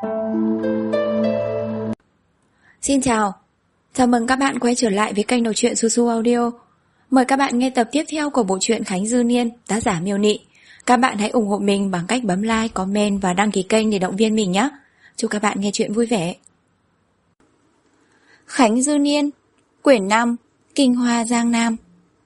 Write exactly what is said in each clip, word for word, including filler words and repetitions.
Xin chào, chào mừng các bạn quay trở lại với kênh đọc truyện Su Su Audio. Mời các bạn nghe tập tiếp theo của bộ truyện Khánh Dư Niên, tác giả Miêu Nị. Các bạn hãy ủng hộ mình bằng cách bấm like, comment và đăng ký kênh để động viên mình nhé. Chúc các bạn nghe truyện vui vẻ. Khánh Dư Niên, quyển năm, Kinh Hoa Giang Nam.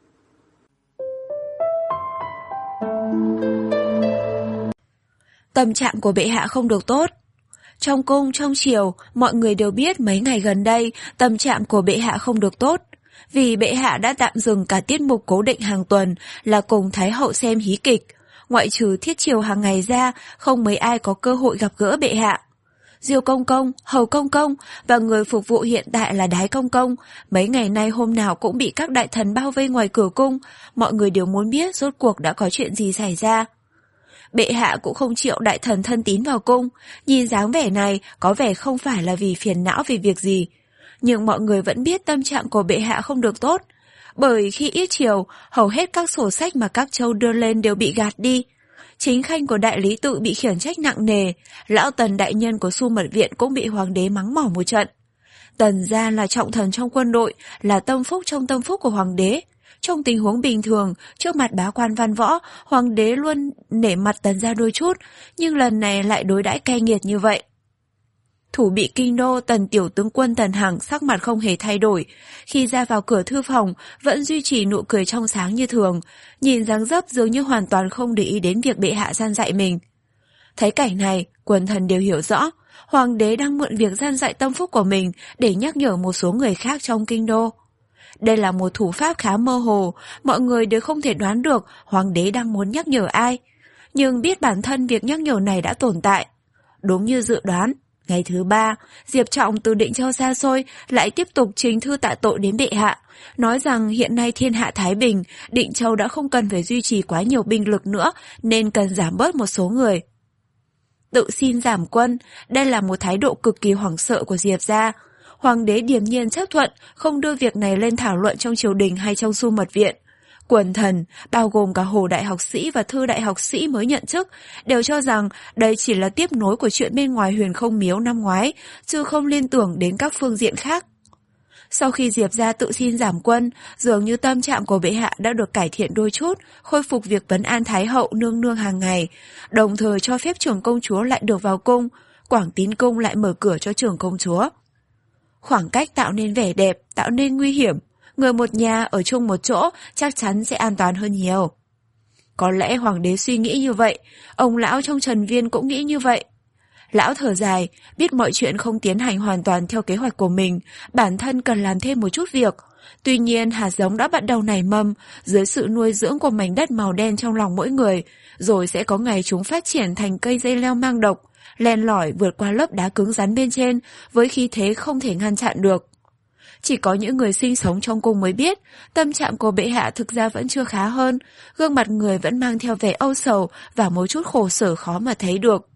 Tâm trạng của bệ hạ không được tốt. Trong cung, trong triều, mọi người đều biết mấy ngày gần đây tâm trạng của bệ hạ không được tốt. Vì bệ hạ đã tạm dừng cả tiết mục cố định hàng tuần là cùng Thái hậu xem hí kịch. Ngoại trừ thiết triều hàng ngày ra, không mấy ai có cơ hội gặp gỡ bệ hạ. Diêu công công, Hầu công công và người phục vụ hiện tại là Đái công công, mấy ngày nay hôm nào cũng bị các đại thần bao vây ngoài cửa cung, mọi người đều muốn biết rốt cuộc đã có chuyện gì xảy ra. Bệ hạ cũng không chịu đại thần thân tín vào cung, nhìn dáng vẻ này có vẻ không phải là vì phiền não vì việc gì. Nhưng mọi người vẫn biết tâm trạng của bệ hạ không được tốt, bởi khi yết triều, hầu hết các sổ sách mà các châu đưa lên đều bị gạt đi. Chính khanh của đại lý tự bị khiển trách nặng nề, lão Tần đại nhân của Su Mật Viện cũng bị hoàng đế mắng mỏ một trận. Tần gia là trọng thần trong quân đội, là tâm phúc trong tâm phúc của hoàng đế. Trong tình huống bình thường, trước mặt bá quan văn võ, hoàng đế luôn nể mặt Tần gia đôi chút, nhưng lần này lại đối đãi cay nghiệt như vậy. Thủ bị kinh đô Tần tiểu tướng quân Tần Hằng sắc mặt không hề thay đổi, khi ra vào cửa thư phòng vẫn duy trì nụ cười trong sáng như thường, nhìn dáng dấp dường như hoàn toàn không để ý đến việc bệ hạ gian dạy mình. Thấy cảnh này, quần thần đều hiểu rõ, hoàng đế đang mượn việc gian dạy tâm phúc của mình để nhắc nhở một số người khác trong kinh đô. Đây là một thủ pháp khá mơ hồ, mọi người đều không thể đoán được hoàng đế đang muốn nhắc nhở ai, nhưng biết bản thân việc nhắc nhở này đã tồn tại. Đúng như dự đoán, ngày thứ ba, Diệp Trọng từ Định Châu xa xôi lại tiếp tục trình thư tạ tội đến bệ hạ, nói rằng hiện nay thiên hạ thái bình, Định Châu đã không cần phải duy trì quá nhiều binh lực nữa nên cần giảm bớt một số người. Tự xin giảm quân, đây là một thái độ cực kỳ hoảng sợ của Diệp gia. Hoàng đế điềm nhiên chấp thuận, không đưa việc này lên thảo luận trong triều đình hay trong Su Mật Viện. Quần thần, bao gồm cả Hồ đại học sĩ và Thư đại học sĩ mới nhận chức, đều cho rằng đây chỉ là tiếp nối của chuyện bên ngoài Huyền Không Miếu năm ngoái, chứ không liên tưởng đến các phương diện khác. Sau khi Diệp gia tự xin giảm quân, dường như tâm trạng của bệ hạ đã được cải thiện đôi chút, khôi phục việc vấn an Thái hậu nương nương hàng ngày, đồng thời cho phép trưởng công chúa lại được vào cung, Quảng Tín cung lại mở cửa cho trưởng công chúa. Khoảng cách tạo nên vẻ đẹp, tạo nên nguy hiểm. Người một nhà ở chung một chỗ chắc chắn sẽ an toàn hơn nhiều. Có lẽ hoàng đế suy nghĩ như vậy, ông lão trong Trần Viên cũng nghĩ như vậy. Lão thở dài, biết mọi chuyện không tiến hành hoàn toàn theo kế hoạch của mình, bản thân cần làm thêm một chút việc. Tuy nhiên hạt giống đã bắt đầu nảy mầm, dưới sự nuôi dưỡng của mảnh đất màu đen trong lòng mỗi người, rồi sẽ có ngày chúng phát triển thành cây dây leo mang độc, len lỏi vượt qua lớp đá cứng rắn bên trên với khí thế không thể ngăn chặn được. Chỉ có những người sinh sống trong cung mới biết, tâm trạng của bệ hạ thực ra vẫn chưa khá hơn, gương mặt người vẫn mang theo vẻ âu sầu và một chút khổ sở khó mà thấy được.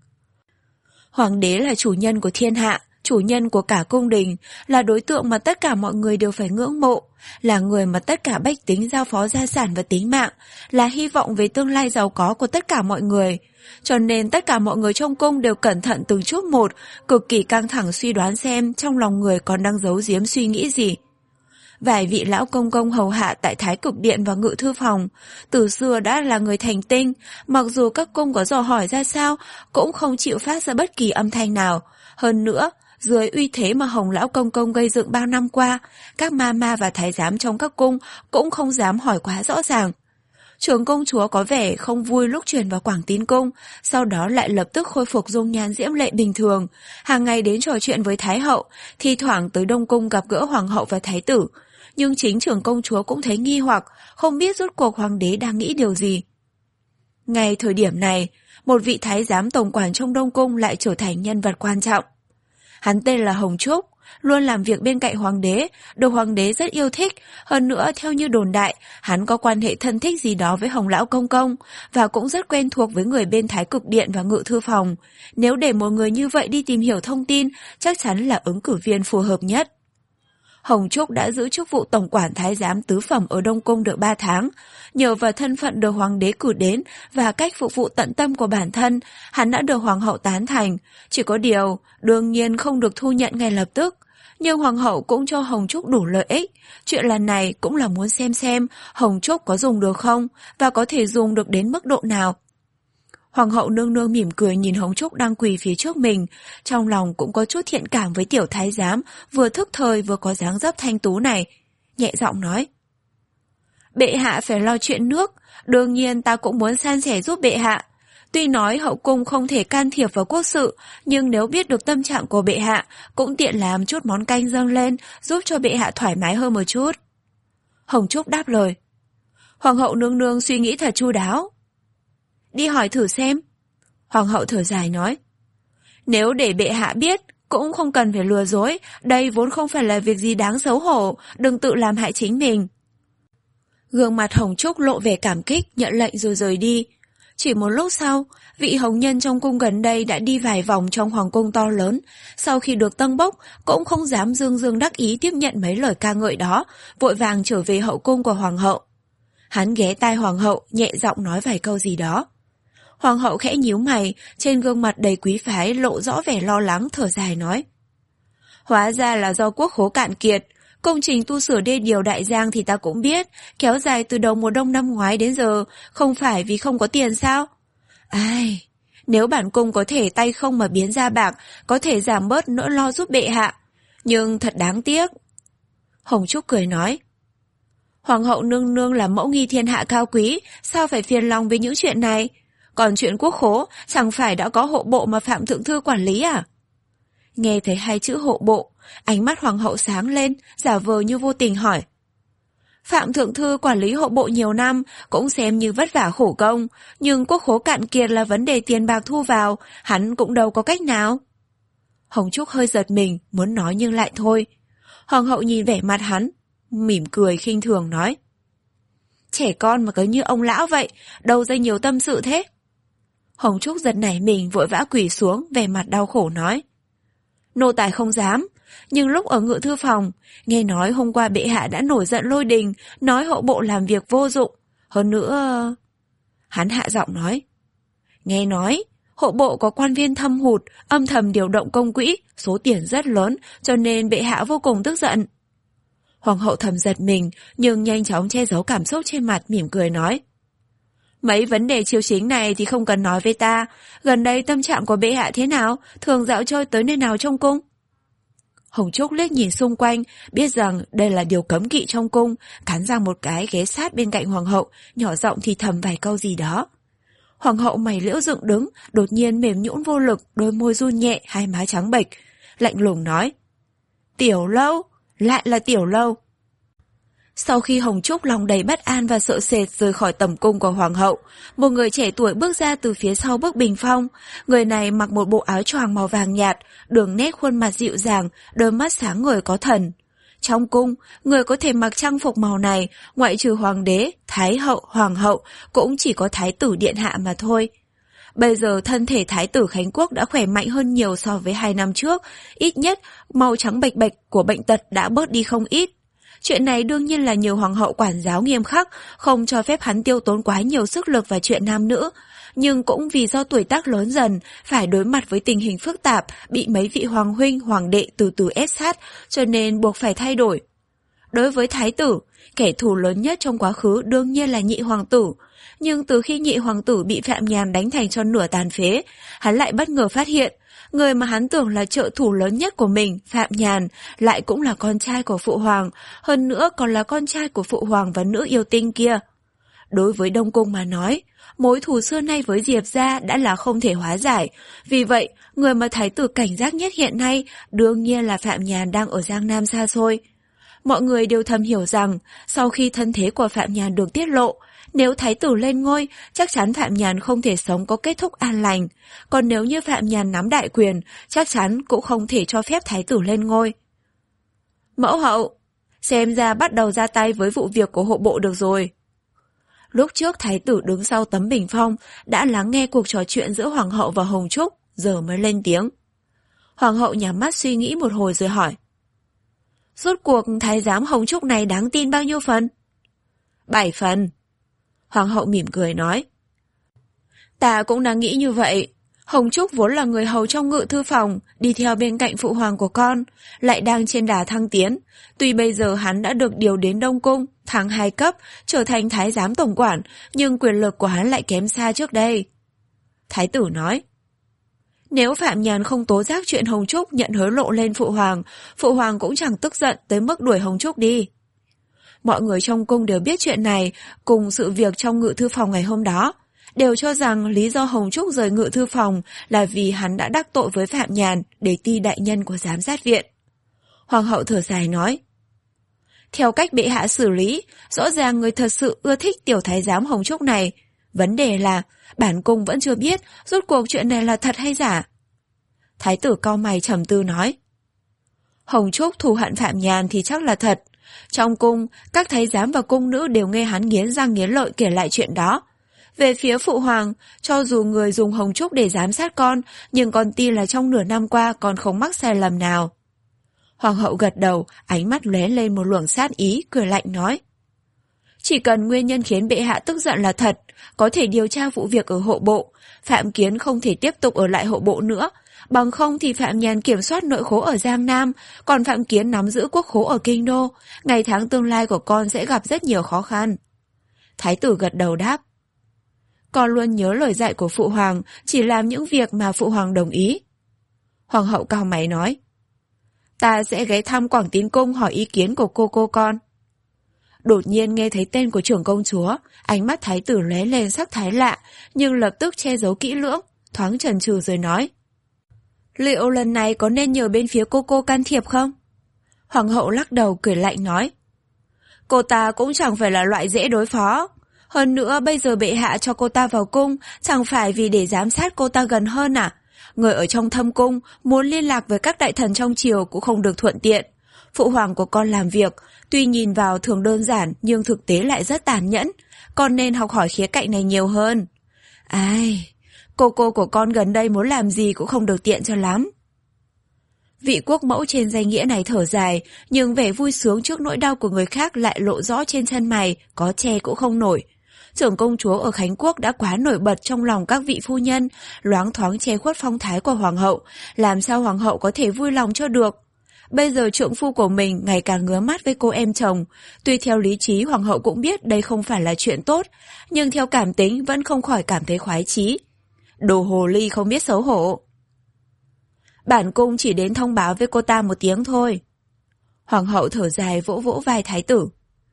Hoàng đế là chủ nhân của thiên hạ, chủ nhân của cả cung đình, là đối tượng mà tất cả mọi người đều phải ngưỡng mộ, là người mà tất cả bách tính giao phó gia sản và tính mạng, là hy vọng về tương lai giàu có của tất cả mọi người. Cho nên tất cả mọi người trong cung đều cẩn thận từng chút một, cực kỳ căng thẳng suy đoán xem trong lòng người còn đang giấu giếm suy nghĩ gì. Vài vị lão công công hầu hạ tại Thái Cực Điện và Ngự Thư Phòng, từ xưa đã là người thành tinh, mặc dù các cung có dò hỏi ra sao, cũng không chịu phát ra bất kỳ âm thanh nào. Hơn nữa, dưới uy thế mà Hồng lão công công gây dựng bao năm qua, các ma ma và thái giám trong các cung cũng không dám hỏi quá rõ ràng. Trưởng công chúa có vẻ không vui lúc chuyển vào Quảng Tín cung, sau đó lại lập tức khôi phục dung nhan diễm lệ bình thường, hàng ngày đến trò chuyện với Thái hậu, thi thoảng tới Đông cung gặp gỡ hoàng hậu và thái tử. Nhưng chính trưởng công chúa cũng thấy nghi hoặc, không biết rốt cuộc hoàng đế đang nghĩ điều gì. Ngay thời điểm này, một vị thái giám tổng quản trong Đông cung lại trở thành nhân vật quan trọng. Hắn tên là Hồng Trúc, luôn làm việc bên cạnh hoàng đế, được hoàng đế rất yêu thích, hơn nữa theo như đồn đại, hắn có quan hệ thân thích gì đó với Hồng lão công công, và cũng rất quen thuộc với người bên Thái Cực Điện và Ngự Thư Phòng. Nếu để một người như vậy đi tìm hiểu thông tin, chắc chắn là ứng cử viên phù hợp nhất. Hồng Trúc đã giữ chức vụ tổng quản thái giám tứ phẩm ở Đông Cung được ba tháng. Nhờ vào thân phận được hoàng đế cử đến và cách phục vụ tận tâm của bản thân, hắn đã được hoàng hậu tán thành. Chỉ có điều, đương nhiên không được thu nhận ngay lập tức. Nhưng hoàng hậu cũng cho Hồng Trúc đủ lợi ích. Chuyện lần này cũng là muốn xem xem Hồng Trúc có dùng được không và có thể dùng được đến mức độ nào. Hoàng hậu nương nương mỉm cười nhìn Hồng Trúc đang quỳ phía trước mình, trong lòng cũng có chút thiện cảm với tiểu thái giám, vừa thức thời vừa có dáng dấp thanh tú này. Nhẹ giọng nói: Bệ hạ phải lo chuyện nước, đương nhiên ta cũng muốn san sẻ giúp bệ hạ. Tuy nói hậu cung không thể can thiệp vào quốc sự, nhưng nếu biết được tâm trạng của bệ hạ, cũng tiện làm chút món canh dâng lên, giúp cho bệ hạ thoải mái hơn một chút. Hồng Trúc đáp lời: Hoàng hậu nương nương suy nghĩ thật chu đáo. Đi hỏi thử xem. Hoàng hậu thở dài nói: Nếu để bệ hạ biết, cũng không cần phải lừa dối, đây vốn không phải là việc gì đáng xấu hổ, đừng tự làm hại chính mình. Gương mặt Hồng Trúc lộ vẻ cảm kích, nhận lệnh rồi rời đi. Chỉ một lúc sau, vị hồng nhân trong cung gần đây đã đi vài vòng trong hoàng cung to lớn. Sau khi được tâng bốc, cũng không dám dương dương đắc ý tiếp nhận mấy lời ca ngợi đó, vội vàng trở về hậu cung của hoàng hậu. Hắn ghé tai hoàng hậu, nhẹ giọng nói vài câu gì đó. Hoàng hậu khẽ nhíu mày, trên gương mặt đầy quý phái lộ rõ vẻ lo lắng, thở dài nói: Hóa ra là do quốc khố cạn kiệt. Công trình tu sửa đê điều Đại Giang thì ta cũng biết, kéo dài từ đầu mùa đông năm ngoái đến giờ, không phải vì không có tiền sao? Ai, nếu bản cung có thể tay không mà biến ra bạc, có thể giảm bớt nỗi lo giúp bệ hạ. Nhưng thật đáng tiếc. Hồng Trúc cười nói: Hoàng hậu nương nương là mẫu nghi thiên hạ cao quý, sao phải phiền lòng với những chuyện này? Còn chuyện quốc khố, chẳng phải đã có hộ bộ mà Phạm Thượng Thư quản lý à? Nghe thấy hai chữ hộ bộ, ánh mắt hoàng hậu sáng lên, giả vờ như vô tình hỏi: Phạm Thượng Thư quản lý hộ bộ nhiều năm, cũng xem như vất vả khổ công, nhưng quốc khố cạn kiệt là vấn đề tiền bạc thu vào, hắn cũng đâu có cách nào. Hồng Trúc hơi giật mình, muốn nói nhưng lại thôi. Hoàng hậu nhìn vẻ mặt hắn, mỉm cười khinh thường nói: Trẻ con mà cứ như ông lão vậy, đâu ra nhiều tâm sự thế? Hồng Trúc giật nảy mình, vội vã quỳ xuống, vẻ mặt đau khổ nói: Nô tài không dám, nhưng lúc ở ngự thư phòng, nghe nói hôm qua bệ hạ đã nổi giận lôi đình, nói hộ bộ làm việc vô dụng. Hơn nữa... Hắn hạ giọng nói: Nghe nói, hộ bộ có quan viên thâm hụt, âm thầm điều động công quỹ, số tiền rất lớn, cho nên bệ hạ vô cùng tức giận. Hoàng hậu thầm giật mình, nhưng nhanh chóng che giấu cảm xúc trên mặt, mỉm cười nói: Mấy vấn đề chiêu chính này thì không cần nói với ta. Gần đây tâm trạng của bệ hạ thế nào? Thường dạo chơi tới nơi nào trong cung? Hồng Trúc liếc nhìn xung quanh, biết rằng đây là điều cấm kỵ trong cung, cắn răng một cái ghé sát bên cạnh hoàng hậu, nhỏ giọng thì thầm vài câu gì đó. Hoàng hậu mày liễu dựng đứng, đột nhiên mềm nhũn vô lực, đôi môi run nhẹ, hai má trắng bệch, lạnh lùng nói: Tiểu Lâu, lại là Tiểu Lâu. Sau khi Hồng Trúc lòng đầy bất an và sợ sệt rời khỏi tầm cung của hoàng hậu, một người trẻ tuổi bước ra từ phía sau bức bình phong. Người này mặc một bộ áo choàng màu vàng nhạt, đường nét khuôn mặt dịu dàng, đôi mắt sáng ngời có thần. Trong cung, người có thể mặc trang phục màu này, ngoại trừ hoàng đế, thái hậu, hoàng hậu, cũng chỉ có thái tử điện hạ mà thôi. Bây giờ thân thể thái tử Khánh Quốc đã khỏe mạnh hơn nhiều so với hai năm trước, ít nhất màu trắng bệch bệch của bệnh tật đã bớt đi không ít. Chuyện này đương nhiên là nhờ hoàng hậu quản giáo nghiêm khắc, không cho phép hắn tiêu tốn quá nhiều sức lực vào chuyện nam nữ. Nhưng cũng vì do tuổi tác lớn dần, phải đối mặt với tình hình phức tạp, bị mấy vị hoàng huynh, hoàng đệ từ từ ép sát, cho nên buộc phải thay đổi. Đối với thái tử, kẻ thù lớn nhất trong quá khứ đương nhiên là nhị hoàng tử. Nhưng từ khi nhị hoàng tử bị Phạm Nhàn đánh thành cho nửa tàn phế, hắn lại bất ngờ phát hiện, người mà hắn tưởng là trợ thủ lớn nhất của mình, Phạm Nhàn, lại cũng là con trai của phụ hoàng, hơn nữa còn là con trai của phụ hoàng và nữ yêu tinh kia. Đối với Đông Cung mà nói, mối thù xưa nay với Diệp gia đã là không thể hóa giải. Vì vậy, người mà thái tử cảnh giác nhất hiện nay đương nhiên là Phạm Nhàn đang ở Giang Nam xa xôi. Mọi người đều thầm hiểu rằng, sau khi thân thế của Phạm Nhàn được tiết lộ, nếu thái tử lên ngôi, chắc chắn Phạm Nhàn không thể sống có kết thúc an lành. Còn nếu như Phạm Nhàn nắm đại quyền, chắc chắn cũng không thể cho phép thái tử lên ngôi. Mẫu hậu, xem ra bắt đầu ra tay với vụ việc của hộ bộ được rồi. Lúc trước thái tử đứng sau tấm bình phong, đã lắng nghe cuộc trò chuyện giữa hoàng hậu và Hồng Trúc, giờ mới lên tiếng. Hoàng hậu nhắm mắt suy nghĩ một hồi rồi hỏi: Rốt cuộc thái giám Hồng Trúc này đáng tin bao nhiêu phần? Bảy phần. Hoàng hậu mỉm cười nói. Ta cũng đang nghĩ như vậy. Hồng Trúc vốn là người hầu trong ngự thư phòng, đi theo bên cạnh phụ hoàng của con, lại đang trên đà thăng tiến. Tuy bây giờ hắn đã được điều đến Đông Cung, thăng hai cấp, trở thành thái giám tổng quản, nhưng quyền lực của hắn lại kém xa trước đây. Thái tử nói. Nếu Phạm Nhàn không tố giác chuyện Hồng Trúc nhận hối lộ lên phụ hoàng, phụ hoàng cũng chẳng tức giận tới mức đuổi Hồng Trúc đi. Mọi người trong cung đều biết chuyện này, cùng sự việc trong ngự thư phòng ngày hôm đó, đều cho rằng lý do Hồng Trúc rời ngự thư phòng là vì hắn đã đắc tội với Phạm Nhàn để ti đại nhân của giám sát viện. Hoàng hậu thở dài nói. Theo cách bệ hạ xử lý, rõ ràng người thật sự ưa thích tiểu thái giám Hồng Trúc này. Vấn đề là, bản cung vẫn chưa biết rốt cuộc chuyện này là thật hay giả. Thái tử cau mày trầm tư nói. Hồng Trúc thù hận Phạm Nhàn thì chắc là thật. Trong cung, các thái giám và cung nữ đều nghe hắn nghiến răng nghiến lợi kể lại chuyện đó. Về phía phụ hoàng, cho dù người dùng Hồng Trúc để giám sát con, nhưng con tin là trong nửa năm qua con không mắc sai lầm nào. Hoàng hậu gật đầu, ánh mắt lóe lên một luồng sát ý, cười lạnh nói. Chỉ cần nguyên nhân khiến bệ hạ tức giận là thật, có thể điều tra vụ việc ở hộ bộ. Phạm Kiến không thể tiếp tục ở lại hộ bộ nữa, bằng không thì Phạm Nhàn kiểm soát nội khố ở Giang Nam, còn Phạm Kiến nắm giữ quốc khố ở Kinh Đô. Ngày tháng tương lai của con sẽ gặp rất nhiều khó khăn. Thái tử gật đầu đáp. Con luôn nhớ lời dạy của phụ hoàng, chỉ làm những việc mà phụ hoàng đồng ý. Hoàng hậu cau mày nói. Ta sẽ ghé thăm Quảng Tín Cung hỏi ý kiến của cô cô con. Đột nhiên nghe thấy tên của trưởng công chúa, ánh mắt thái tử lóe lên sắc thái lạ, nhưng lập tức che giấu kỹ lưỡng, thoáng chần chừ rồi nói. Liệu lần này có nên nhờ bên phía cô cô can thiệp không? Hoàng hậu lắc đầu cười lạnh nói. Cô ta cũng chẳng phải là loại dễ đối phó. Hơn nữa bây giờ bệ hạ cho cô ta vào cung, chẳng phải vì để giám sát cô ta gần hơn à? Người ở trong thâm cung muốn liên lạc với các đại thần trong triều cũng không được thuận tiện. Phụ hoàng của con làm việc, tuy nhìn vào thường đơn giản nhưng thực tế lại rất tàn nhẫn. Con nên học hỏi khía cạnh này nhiều hơn. Ai, cô cô của con gần đây muốn làm gì cũng không được tiện cho lắm. Vị quốc mẫu trên danh nghĩa này thở dài, nhưng vẻ vui sướng trước nỗi đau của người khác lại lộ rõ trên chân mày, có che cũng không nổi. Trưởng công chúa ở Khánh Quốc đã quá nổi bật trong lòng các vị phu nhân, loáng thoáng che khuất phong thái của hoàng hậu, làm sao hoàng hậu có thể vui lòng cho được. Bây giờ trượng phu của mình ngày càng ngứa mắt với cô em chồng, tuy theo lý trí hoàng hậu cũng biết đây không phải là chuyện tốt, nhưng theo cảm tính vẫn không khỏi cảm thấy khoái chí. Đồ hồ ly không biết xấu hổ. Bản cung chỉ đến thông báo với cô ta một tiếng thôi. Hoàng hậu thở dài vỗ vỗ vai thái tử.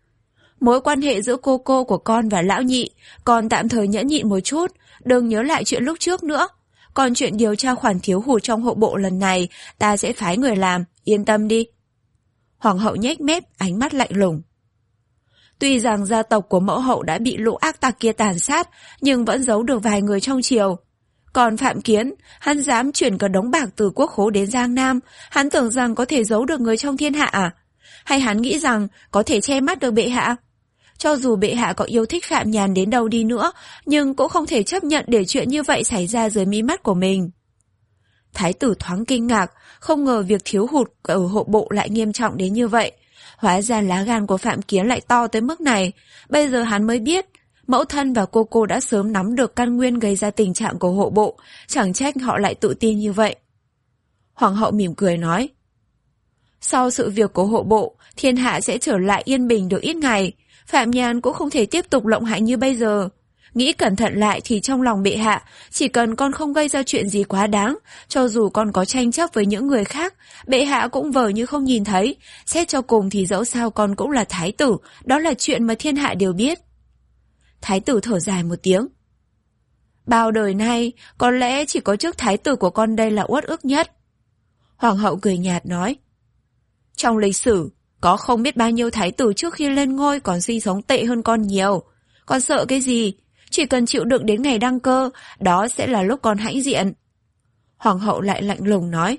Mối quan hệ giữa cô cô của con và lão nhị, con tạm thời nhẫn nhịn một chút, đừng nhớ lại chuyện lúc trước nữa. Còn chuyện điều tra khoản thiếu hụt trong hộ bộ lần này, ta sẽ phái người làm, yên tâm đi. Hoàng hậu nhếch mép, ánh mắt lạnh lùng. Tuy rằng gia tộc của mẫu hậu đã bị lũ ác tặc kia tàn sát, nhưng vẫn giấu được vài người trong triều. Còn Phạm Kiến, hắn dám chuyển cả đống bạc từ quốc khố đến Giang Nam, hắn tưởng rằng có thể giấu được người trong thiên hạ à? Hay hắn nghĩ rằng có thể che mắt được bệ hạ? Cho dù bệ hạ có yêu thích Phạm Nhàn đến đâu đi nữa, nhưng cũng không thể chấp nhận để chuyện như vậy xảy ra dưới mí mắt của mình. Thái tử thoáng kinh ngạc, không ngờ việc thiếu hụt ở hộ bộ lại nghiêm trọng đến như vậy. Hóa ra lá gan của Phạm Kiến lại to tới mức này, bây giờ hắn mới biết. Mẫu thân và cô cô đã sớm nắm được căn nguyên gây ra tình trạng của hộ bộ, chẳng trách họ lại tự tin như vậy. Hoàng hậu mỉm cười nói. Sau sự việc của hộ bộ, thiên hạ sẽ trở lại yên bình được ít ngày. Phạm Nhàn cũng không thể tiếp tục lộng hại như bây giờ. Nghĩ cẩn thận lại thì trong lòng bệ hạ, chỉ cần con không gây ra chuyện gì quá đáng, cho dù con có tranh chấp với những người khác, bệ hạ cũng vờ như không nhìn thấy. Xét cho cùng thì dẫu sao con cũng là thái tử, đó là chuyện mà thiên hạ đều biết. Thái tử thở dài một tiếng. Bao đời nay, có lẽ chỉ có chức thái tử của con đây là uất ức nhất. Hoàng hậu cười nhạt nói. Trong lịch sử, có không biết bao nhiêu thái tử trước khi lên ngôi còn sinh sống tệ hơn con nhiều. Con sợ cái gì? Chỉ cần chịu đựng đến ngày đăng cơ, đó sẽ là lúc con hãnh diện. Hoàng hậu lại lạnh lùng nói.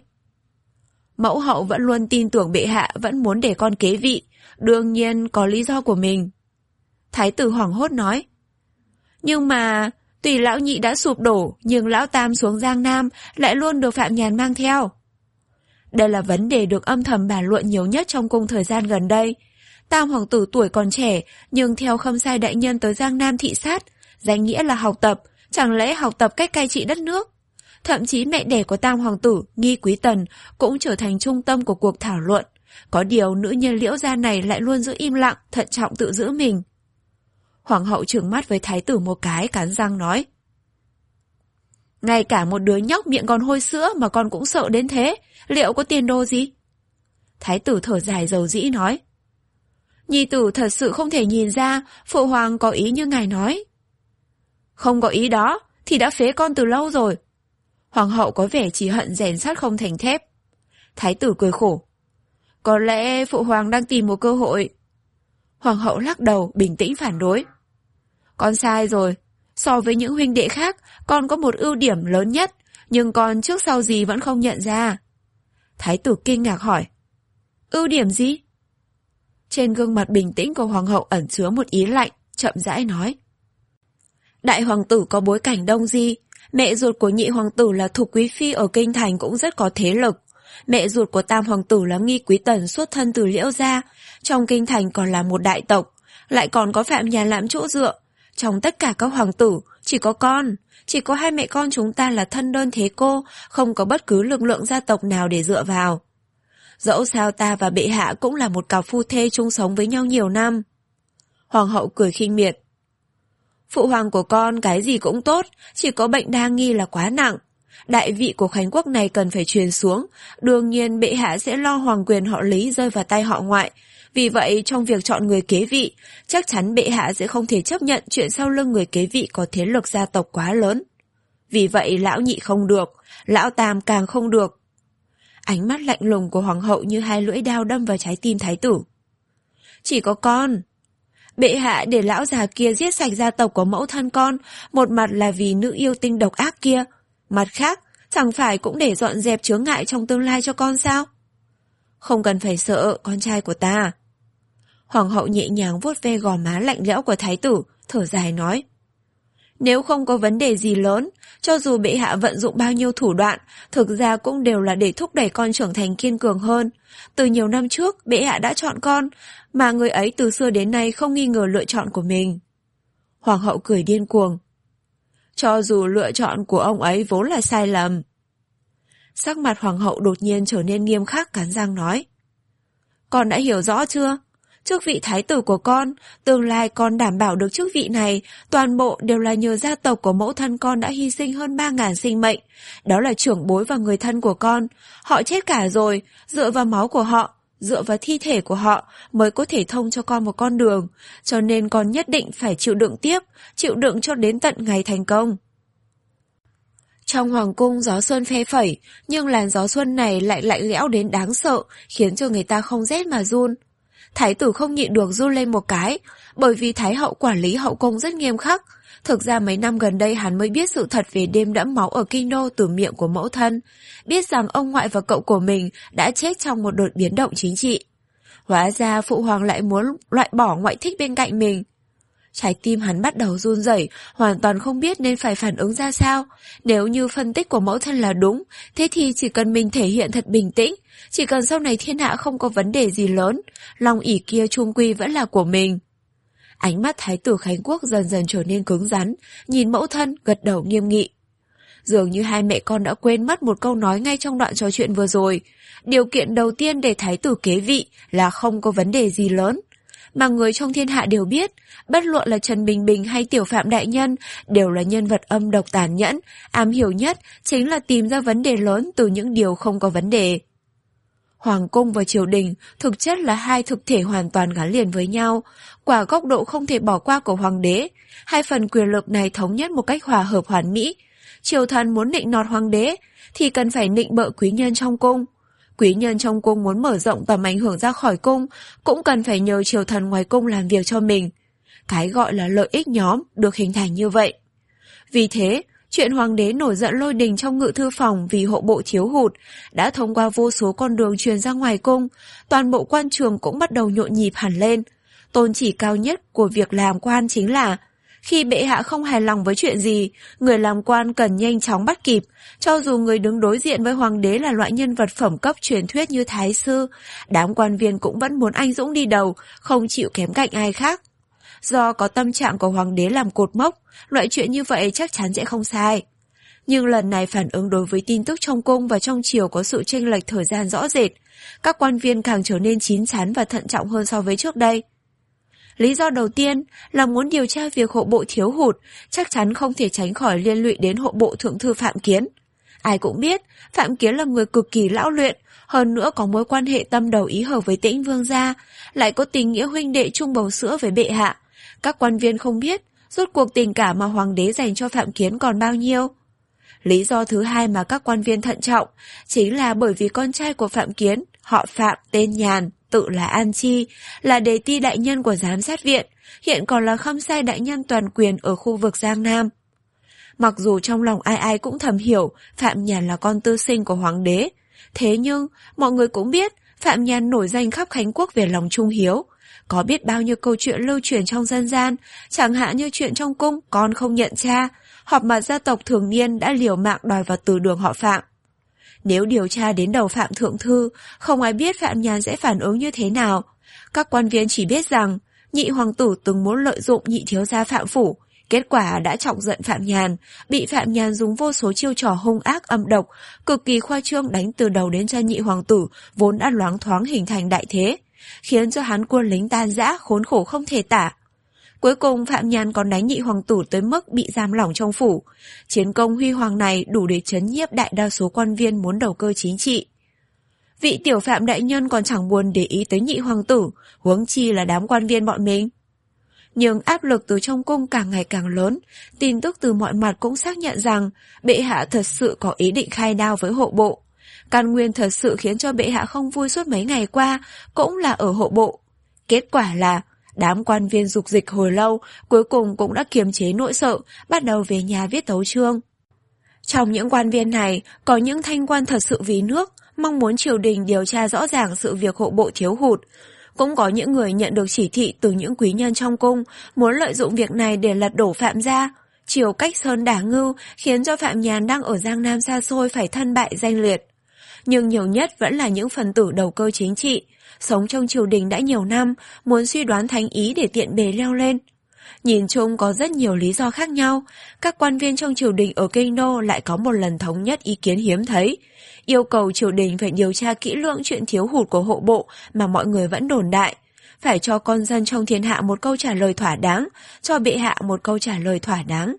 Mẫu hậu vẫn luôn tin tưởng bệ hạ, vẫn muốn để con kế vị, đương nhiên có lý do của mình. Thái tử hoảng hốt nói. Nhưng mà, tuy lão nhị đã sụp đổ, nhưng lão tam xuống Giang Nam lại luôn được Phạm Nhàn mang theo. Đây là vấn đề được âm thầm bàn luận nhiều nhất trong cung thời gian gần đây. Tam hoàng tử tuổi còn trẻ, nhưng theo Khâm Sai đại nhân tới Giang Nam thị sát, danh nghĩa là học tập, chẳng lẽ học tập cách cai trị đất nước? Thậm chí mẹ đẻ của Tam hoàng tử, Nghi Quý Tần, cũng trở thành trung tâm của cuộc thảo luận. Có điều nữ nhân Liễu gia này lại luôn giữ im lặng, thận trọng tự giữ mình. Hoàng hậu trừng mắt với thái tử một cái, cắn răng nói: ngay cả một đứa nhóc miệng còn hôi sữa mà con cũng sợ đến thế, liệu có tiền đồ gì? Thái tử thở dài dầu dĩ nói: nhi tử thật sự không thể nhìn ra phụ hoàng có ý như ngài nói. Không có ý đó thì đã phế con từ lâu rồi. Hoàng hậu có vẻ chỉ hận rèn sắt không thành thép. Thái tử cười khổ: có lẽ phụ hoàng đang tìm một cơ hội. Hoàng hậu lắc đầu bình tĩnh phản đối: con sai rồi. So với những huynh đệ khác, con có một ưu điểm lớn nhất, nhưng con trước sau gì vẫn không nhận ra. Thái tử kinh ngạc hỏi: ưu điểm gì? Trên gương mặt bình tĩnh của hoàng hậu ẩn chứa một ý lạnh, chậm rãi nói: đại hoàng tử có bối cảnh đông di, mẹ ruột của nhị hoàng tử là Thục Quý Phi ở Kinh Thành cũng rất có thế lực. Mẹ ruột của Tam hoàng tử là Nghi Quý Tần xuất thân từ Liễu gia, trong Kinh Thành còn là một đại tộc, lại còn có Phạm nhà làm chỗ dựa. Trong tất cả các hoàng tử, chỉ có con, chỉ có hai mẹ con chúng ta là thân đơn thế cô, không có bất cứ lực lượng gia tộc nào để dựa vào. Dẫu sao ta và bệ hạ cũng là một cặp phu thê chung sống với nhau nhiều năm. Hoàng hậu cười khinh miệt: phụ hoàng của con cái gì cũng tốt, chỉ có bệnh đa nghi là quá nặng. Đại vị của Khánh quốc này cần phải truyền xuống, đương nhiên bệ hạ sẽ lo hoàng quyền họ Lý rơi vào tay họ ngoại. Vì vậy trong việc chọn người kế vị, chắc chắn bệ hạ sẽ không thể chấp nhận chuyện sau lưng người kế vị có thế lực gia tộc quá lớn. Vì vậy lão nhị không được, lão tam càng không được. Ánh mắt lạnh lùng của hoàng hậu như hai lưỡi dao đâm vào trái tim thái tử. Chỉ có con. Bệ hạ để lão già kia giết sạch gia tộc của mẫu thân con, một mặt là vì nữ yêu tinh độc ác kia, mặt khác chẳng phải cũng để dọn dẹp chướng ngại trong tương lai cho con sao? Không cần phải sợ, con trai của ta. Hoàng hậu nhẹ nhàng vuốt ve gò má lạnh lẽo của thái tử, thở dài nói: nếu không có vấn đề gì lớn, cho dù bệ hạ vận dụng bao nhiêu thủ đoạn, thực ra cũng đều là để thúc đẩy con trưởng thành kiên cường hơn. Từ nhiều năm trước, bệ hạ đã chọn con, mà người ấy từ xưa đến nay không nghi ngờ lựa chọn của mình. Hoàng hậu cười điên cuồng: cho dù lựa chọn của ông ấy vốn là sai lầm. Sắc mặt hoàng hậu đột nhiên trở nên nghiêm khắc, cắn răng nói: con đã hiểu rõ chưa? Chức vị thái tử của con, tương lai con đảm bảo được chức vị này, toàn bộ đều là nhờ gia tộc của mẫu thân con đã hy sinh hơn ba ngàn sinh mệnh. Đó là trưởng bối và người thân của con. Họ chết cả rồi, dựa vào máu của họ, dựa vào thi thể của họ mới có thể thông cho con một con đường. Cho nên con nhất định phải chịu đựng tiếp, chịu đựng cho đến tận ngày thành công. Trong hoàng cung gió xuân phe phẩy, nhưng làn gió xuân này lại lạnh lẽo đến đáng sợ, khiến cho người ta không rét mà run. Thái tử không nhịn được run lên một cái, bởi vì thái hậu quản lý hậu cung rất nghiêm khắc. Thực ra mấy năm gần đây hắn mới biết sự thật về đêm đẫm máu ở kinh đô từ miệng của mẫu thân, biết rằng ông ngoại và cậu của mình đã chết trong một đợt biến động chính trị. Hóa ra phụ hoàng lại muốn loại bỏ ngoại thích bên cạnh mình. Trái tim hắn bắt đầu run rẩy, hoàn toàn không biết nên phải phản ứng ra sao. Nếu như phân tích của mẫu thân là đúng, thế thì chỉ cần mình thể hiện thật bình tĩnh, chỉ cần sau này thiên hạ không có vấn đề gì lớn, lòng ỷ kia chung quy vẫn là của mình. Ánh mắt thái tử Khánh Quốc dần dần trở nên cứng rắn, nhìn mẫu thân gật đầu nghiêm nghị. Dường như hai mẹ con đã quên mất một câu nói ngay trong đoạn trò chuyện vừa rồi. Điều kiện đầu tiên để thái tử kế vị là không có vấn đề gì lớn. Mà người trong thiên hạ đều biết, bất luận là Trần Bình Bình hay Tiểu Phạm Đại Nhân đều là nhân vật âm độc tàn nhẫn, am hiểu nhất chính là tìm ra vấn đề lớn từ những điều không có vấn đề. Hoàng cung và triều đình thực chất là hai thực thể hoàn toàn gắn liền với nhau, quả góc độ không thể bỏ qua của hoàng đế. Hai phần quyền lực này thống nhất một cách hòa hợp hoàn mỹ. Triều thần muốn nịnh nọt hoàng đế thì cần phải nịnh bợ quý nhân trong cung. Quý nhân trong cung muốn mở rộng tầm ảnh hưởng ra khỏi cung, cũng cần phải nhờ triều thần ngoài cung làm việc cho mình. Cái gọi là lợi ích nhóm được hình thành như vậy. Vì thế, chuyện hoàng đế nổi giận lôi đình trong ngự thư phòng vì hộ bộ thiếu hụt đã thông qua vô số con đường truyền ra ngoài cung, toàn bộ quan trường cũng bắt đầu nhộn nhịp hẳn lên. Tôn chỉ cao nhất của việc làm quan chính là Khi bệ hạ không hài lòng với chuyện gì, người làm quan cần nhanh chóng bắt kịp, cho dù người đứng đối diện với hoàng đế là loại nhân vật phẩm cấp truyền thuyết như Thái Sư, đám quan viên cũng vẫn muốn anh dũng đi đầu, không chịu kém cạnh ai khác. Do có tâm trạng của hoàng đế làm cột mốc, loại chuyện như vậy chắc chắn sẽ không sai. Nhưng lần này phản ứng đối với tin tức trong cung và trong triều có sự chênh lệch thời gian rõ rệt, các quan viên càng trở nên chín chắn và thận trọng hơn so với trước đây. Lý do đầu tiên là muốn điều tra việc hộ bộ thiếu hụt, chắc chắn không thể tránh khỏi liên lụy đến hộ bộ thượng thư Phạm Kiến. Ai cũng biết, Phạm Kiến là người cực kỳ lão luyện, hơn nữa có mối quan hệ tâm đầu ý hợp với Tĩnh Vương gia, lại có tình nghĩa huynh đệ chung bầu sữa với bệ hạ. Các quan viên không biết, rốt cuộc tình cảm mà hoàng đế dành cho Phạm Kiến còn bao nhiêu. Lý do thứ hai mà các quan viên thận trọng chính là bởi vì con trai của Phạm Kiến, họ Phạm tên Nhàn, tự là An Chi, là đề ti đại nhân của giám sát viện, hiện còn là khâm sai đại nhân toàn quyền ở khu vực Giang Nam. Mặc dù trong lòng ai ai cũng thầm hiểu Phạm Nhàn là con tư sinh của hoàng đế, thế nhưng mọi người cũng biết Phạm Nhàn nổi danh khắp Khánh Quốc về lòng trung hiếu. Có biết bao nhiêu câu chuyện lưu truyền trong dân gian, chẳng hạn như chuyện trong cung con không nhận cha, họp mặt gia tộc thường niên đã liều mạng đòi vào từ đường họ Phạm. Nếu điều tra đến đầu Phạm Thượng Thư, không ai biết Phạm Nhàn sẽ phản ứng như thế nào. Các quan viên chỉ biết rằng nhị hoàng tử từng muốn lợi dụng nhị thiếu gia Phạm Phủ, kết quả đã chọc giận Phạm Nhàn, bị Phạm Nhàn dùng vô số chiêu trò hung ác âm độc, cực kỳ khoa trương đánh từ đầu đến chân nhị hoàng tử vốn đã loáng thoáng hình thành đại thế, khiến cho hắn quân lính tan rã khốn khổ không thể tả. Cuối cùng Phạm Nhàn còn đánh nhị hoàng tử tới mức bị giam lỏng trong phủ. Chiến công huy hoàng này đủ để trấn nhiếp đại đa số quan viên muốn đầu cơ chính trị. Vị tiểu Phạm đại nhân còn chẳng buồn để ý tới nhị hoàng tử, huống chi là đám quan viên bọn mình. Nhưng áp lực từ trong cung càng ngày càng lớn, tin tức từ mọi mặt cũng xác nhận rằng bệ hạ thật sự có ý định khai đao với hộ bộ. Căn nguyên thật sự khiến cho bệ hạ không vui suốt mấy ngày qua cũng là ở hộ bộ. Kết quả là đám quan viên dục dịch hồi lâu cuối cùng cũng đã kiềm chế nỗi sợ, bắt đầu về nhà viết tấu chương. Trong những quan viên này có những thanh quan thật sự vì nước, mong muốn triều đình điều tra rõ ràng sự việc hộ bộ thiếu hụt. Cũng có những người nhận được chỉ thị từ những quý nhân trong cung, muốn lợi dụng việc này để lật đổ Phạm gia. Triều cách sơn đả ngưu khiến cho Phạm Nhàn đang ở Giang Nam xa xôi phải thân bại danh liệt. Nhưng nhiều nhất vẫn là những phần tử đầu cơ chính trị, sống trong triều đình đã nhiều năm, muốn suy đoán thánh ý để tiện bề leo lên. Nhìn chung có rất nhiều lý do khác nhau, các quan viên trong triều đình ở Kinh Đô lại có một lần thống nhất ý kiến hiếm thấy, yêu cầu triều đình phải điều tra kỹ lưỡng chuyện thiếu hụt của hộ bộ mà mọi người vẫn đồn đại, phải cho con dân trong thiên hạ một câu trả lời thỏa đáng, cho bệ hạ một câu trả lời thỏa đáng.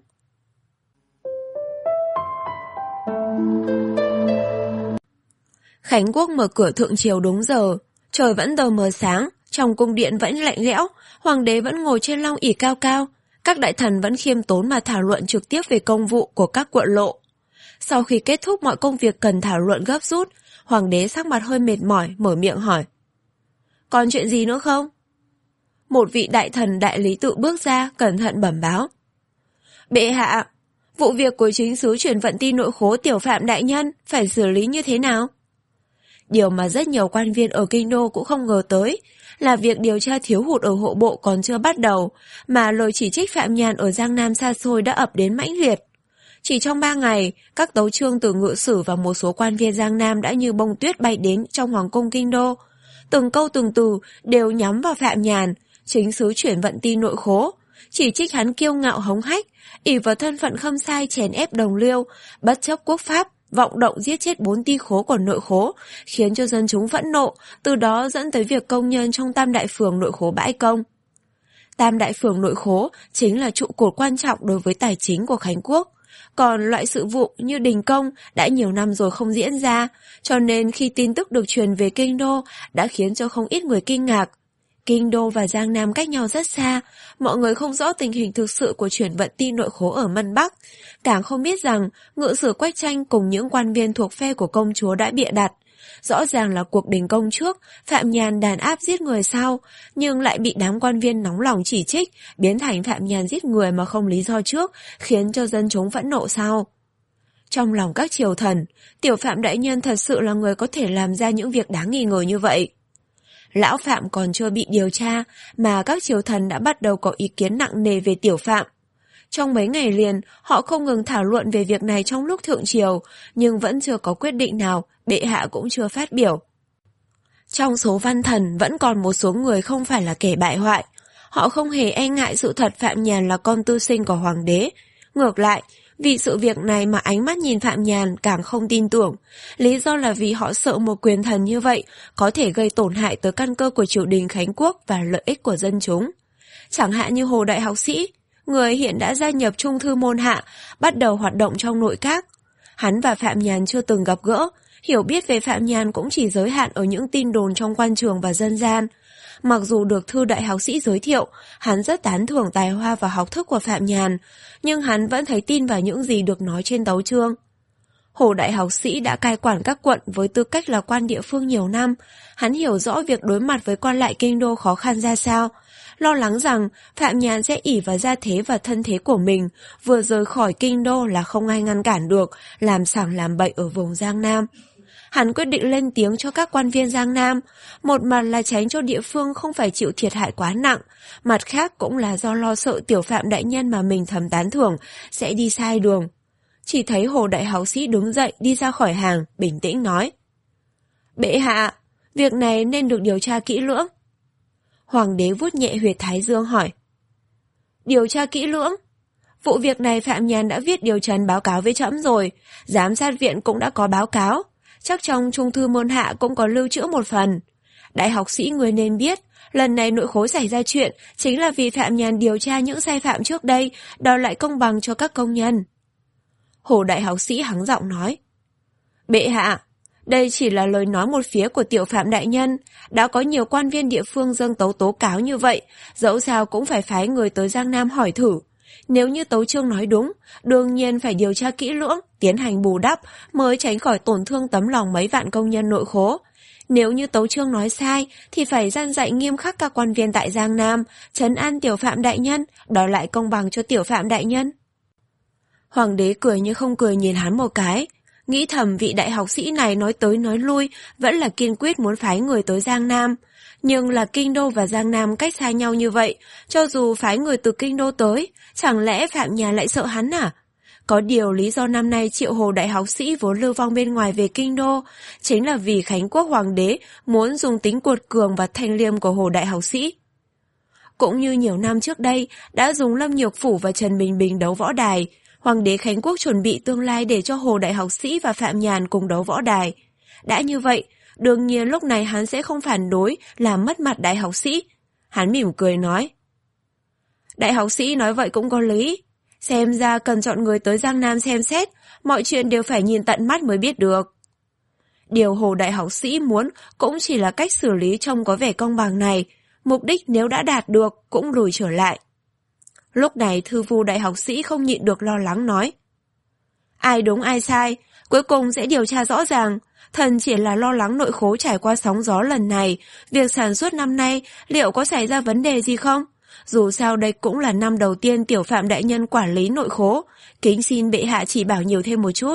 Khánh Quốc mở cửa thượng triều đúng giờ, trời vẫn tờ mờ sáng, trong cung điện vẫn lạnh lẽo, hoàng đế vẫn ngồi trên long ỷ cao cao, các đại thần vẫn khiêm tốn mà thảo luận trực tiếp về công vụ của các quận lộ. Sau khi kết thúc mọi công việc cần thảo luận gấp rút, hoàng đế sắc mặt hơi mệt mỏi, mở miệng hỏi. Còn chuyện gì nữa không? Một vị đại thần đại lý tự bước ra, cẩn thận bẩm báo. Bệ hạ, vụ việc của chính sứ chuyển vận ti nội khố tiểu Phạm đại nhân phải xử lý như thế nào? Điều mà rất nhiều quan viên ở Kinh Đô cũng không ngờ tới là việc điều tra thiếu hụt ở hộ bộ còn chưa bắt đầu, mà lời chỉ trích Phạm Nhàn ở Giang Nam xa xôi đã ập đến mãnh liệt. Chỉ trong ba ngày, các tấu chương từ ngự sử và một số quan viên Giang Nam đã như bông tuyết bay đến trong Hoàng cung Kinh Đô. Từng câu từng từ đều nhắm vào Phạm Nhàn, chính sứ chuyển vận ti nội khố, chỉ trích hắn kiêu ngạo hống hách, ỷ vào thân phận khâm sai chèn ép đồng liêu, bất chấp quốc pháp, vọng động giết chết bốn ti khố của nội khố, khiến cho dân chúng phẫn nộ, từ đó dẫn tới việc công nhân trong Tam Đại Phường nội khố bãi công. Tam Đại Phường nội khố chính là trụ cột quan trọng đối với tài chính của Khánh Quốc. Còn loại sự vụ như đình công đã nhiều năm rồi không diễn ra, cho nên khi tin tức được truyền về Kinh Đô đã khiến cho không ít người kinh ngạc. Kinh Đô và Giang Nam cách nhau rất xa, mọi người không rõ tình hình thực sự của chuyển vận ti nội khố ở Mân Bắc, càng không biết rằng ngự sử Quách Tranh cùng những quan viên thuộc phe của công chúa đã bịa đặt. Rõ ràng là cuộc đình công trước, Phạm Nhàn đàn áp giết người sau, nhưng lại bị đám quan viên nóng lòng chỉ trích, biến thành Phạm Nhàn giết người mà không lý do trước, khiến cho dân chúng phẫn nộ sau. Trong lòng các triều thần, tiểu Phạm đại nhân thật sự là người có thể làm ra những việc đáng nghi ngờ như vậy. Lão Phạm còn chưa bị điều tra, mà các triều thần đã bắt đầu có ý kiến nặng nề về tiểu Phạm. Trong mấy ngày liền, họ không ngừng thảo luận về việc này trong lúc thượng triều, nhưng vẫn chưa có quyết định nào, bệ hạ cũng chưa phát biểu. Trong số văn thần vẫn còn một số người không phải là kẻ bại hoại. Họ không hề e ngại sự thật Phạm Nhàn là con tư sinh của hoàng đế. Ngược lại, vì sự việc này mà ánh mắt nhìn Phạm Nhàn càng không tin tưởng. Lý do là vì họ sợ một quyền thần như vậy có thể gây tổn hại tới căn cơ của triều đình Khánh Quốc và lợi ích của dân chúng. Chẳng hạn như Hồ Đại Học Sĩ, người hiện đã gia nhập Trung thư môn hạ, bắt đầu hoạt động trong nội các. Hắn và Phạm Nhàn chưa từng gặp gỡ, hiểu biết về Phạm Nhàn cũng chỉ giới hạn ở những tin đồn trong quan trường và dân gian. Mặc dù được Thư Đại Học Sĩ giới thiệu, hắn rất tán thưởng tài hoa và học thức của Phạm Nhàn, nhưng hắn vẫn thấy tin vào những gì được nói trên tấu chương. Hồ Đại Học Sĩ đã cai quản các quận với tư cách là quan địa phương nhiều năm, hắn hiểu rõ việc đối mặt với quan lại kinh đô khó khăn ra sao, lo lắng rằng Phạm Nhàn sẽ ỷ vào gia thế và thân thế của mình, vừa rời khỏi kinh đô là không ai ngăn cản được, làm sảng làm bậy ở vùng Giang Nam. Hắn quyết định lên tiếng cho các quan viên Giang Nam, một mặt là tránh cho địa phương không phải chịu thiệt hại quá nặng, mặt khác cũng là do lo sợ tiểu Phạm đại nhân mà mình thầm tán thưởng sẽ đi sai đường. Chỉ thấy Hồ Đại Học Sĩ đứng dậy đi ra khỏi hàng, bình tĩnh nói: Bệ hạ, việc này nên được điều tra kỹ lưỡng. Hoàng đế vuốt nhẹ huyệt thái dương hỏi: Điều tra kỹ lưỡng? Vụ việc này Phạm Nhàn đã viết điều trần báo cáo với trẫm rồi, giám sát viện cũng đã có báo cáo, chắc trong Trung thư môn hạ cũng có lưu trữ một phần. Đại học sĩ người nên biết, lần này nội khối xảy ra chuyện chính là vì Phạm Nhàn điều tra những sai phạm trước đây, đòi lại công bằng cho các công nhân. Hồ Đại Học Sĩ hắng giọng nói: Bệ hạ, đây chỉ là lời nói một phía của tiểu Phạm đại nhân, đã có nhiều quan viên địa phương dâng tấu tố cáo như vậy, dẫu sao cũng phải phái người tới Giang Nam hỏi thử. Nếu như tấu chương nói đúng, đương nhiên phải điều tra kỹ lưỡng, tiến hành bù đắp mới tránh khỏi tổn thương tấm lòng mấy vạn công nhân nội khố. Nếu như tấu chương nói sai thì phải gian dạy nghiêm khắc các quan viên tại Giang Nam, trấn an tiểu Phạm đại nhân, đòi lại công bằng cho tiểu Phạm đại nhân. Hoàng đế cười như không cười nhìn hắn một cái, nghĩ thầm vị đại học sĩ này nói tới nói lui vẫn là kiên quyết muốn phái người tới Giang Nam. Nhưng là Kinh Đô và Giang Nam cách xa nhau như vậy, cho dù phái người từ Kinh Đô tới, chẳng lẽ Phạm Nhàn lại sợ hắn à? Có điều lý do năm nay triệu Hồ Đại Học Sĩ vốn lưu vong bên ngoài về Kinh Đô, chính là vì Khánh Quốc Hoàng đế muốn dùng tính cuột cường và thanh liêm của Hồ Đại Học Sĩ. Cũng như nhiều năm trước đây, đã dùng Lâm Nhược Phủ và Trần Bình Bình đấu võ đài, Hoàng đế Khánh Quốc chuẩn bị tương lai để cho Hồ Đại Học Sĩ và Phạm Nhàn cùng đấu võ đài. Đã như vậy, đương nhiên lúc này hắn sẽ không phản đối làm mất mặt Đại Học Sĩ. Hắn mỉm cười nói: Đại Học Sĩ nói vậy cũng có lý. Xem ra cần chọn người tới Giang Nam xem xét, mọi chuyện đều phải nhìn tận mắt mới biết được. Điều Hồ Đại Học Sĩ muốn cũng chỉ là cách xử lý trông có vẻ công bằng này, mục đích nếu đã đạt được cũng lùi trở lại. Lúc này thư vu Đại Học Sĩ không nhịn được lo lắng nói: Ai đúng ai sai, cuối cùng sẽ điều tra rõ ràng. Thần chỉ là lo lắng nội khố trải qua sóng gió lần này, việc sản xuất năm nay liệu có xảy ra vấn đề gì không? Dù sao đây cũng là năm đầu tiên tiểu Phạm đại nhân quản lý nội khố, kính xin bệ hạ chỉ bảo nhiều thêm một chút.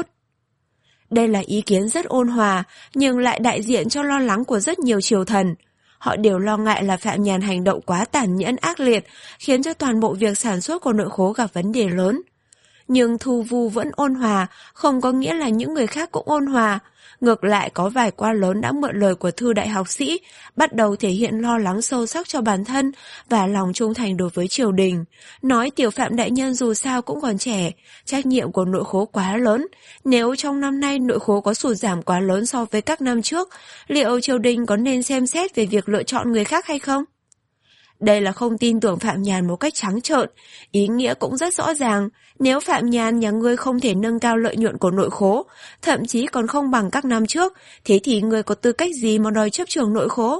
Đây là ý kiến rất ôn hòa, nhưng lại đại diện cho lo lắng của rất nhiều triều thần. Họ đều lo ngại là Phạm Nhàn hành động quá tàn nhẫn ác liệt, khiến cho toàn bộ việc sản xuất của nội khố gặp vấn đề lớn. Nhưng Thu Vu vẫn ôn hòa, không có nghĩa là những người khác cũng ôn hòa. Ngược lại có vài quan lớn đã mượn lời của Thư Đại Học Sĩ, bắt đầu thể hiện lo lắng sâu sắc cho bản thân và lòng trung thành đối với triều đình. Nói tiểu Phạm đại nhân dù sao cũng còn trẻ, trách nhiệm của nội khố quá lớn. Nếu trong năm nay nội khố có sụt giảm quá lớn so với các năm trước, liệu triều đình có nên xem xét về việc lựa chọn người khác hay không? Đây là không tin tưởng Phạm Nhàn một cách trắng trợn, ý nghĩa cũng rất rõ ràng. Nếu Phạm Nhàn nhà ngươi không thể nâng cao lợi nhuận của nội khố, thậm chí còn không bằng các năm trước, thế thì ngươi có tư cách gì mà đòi chấp trường nội khố?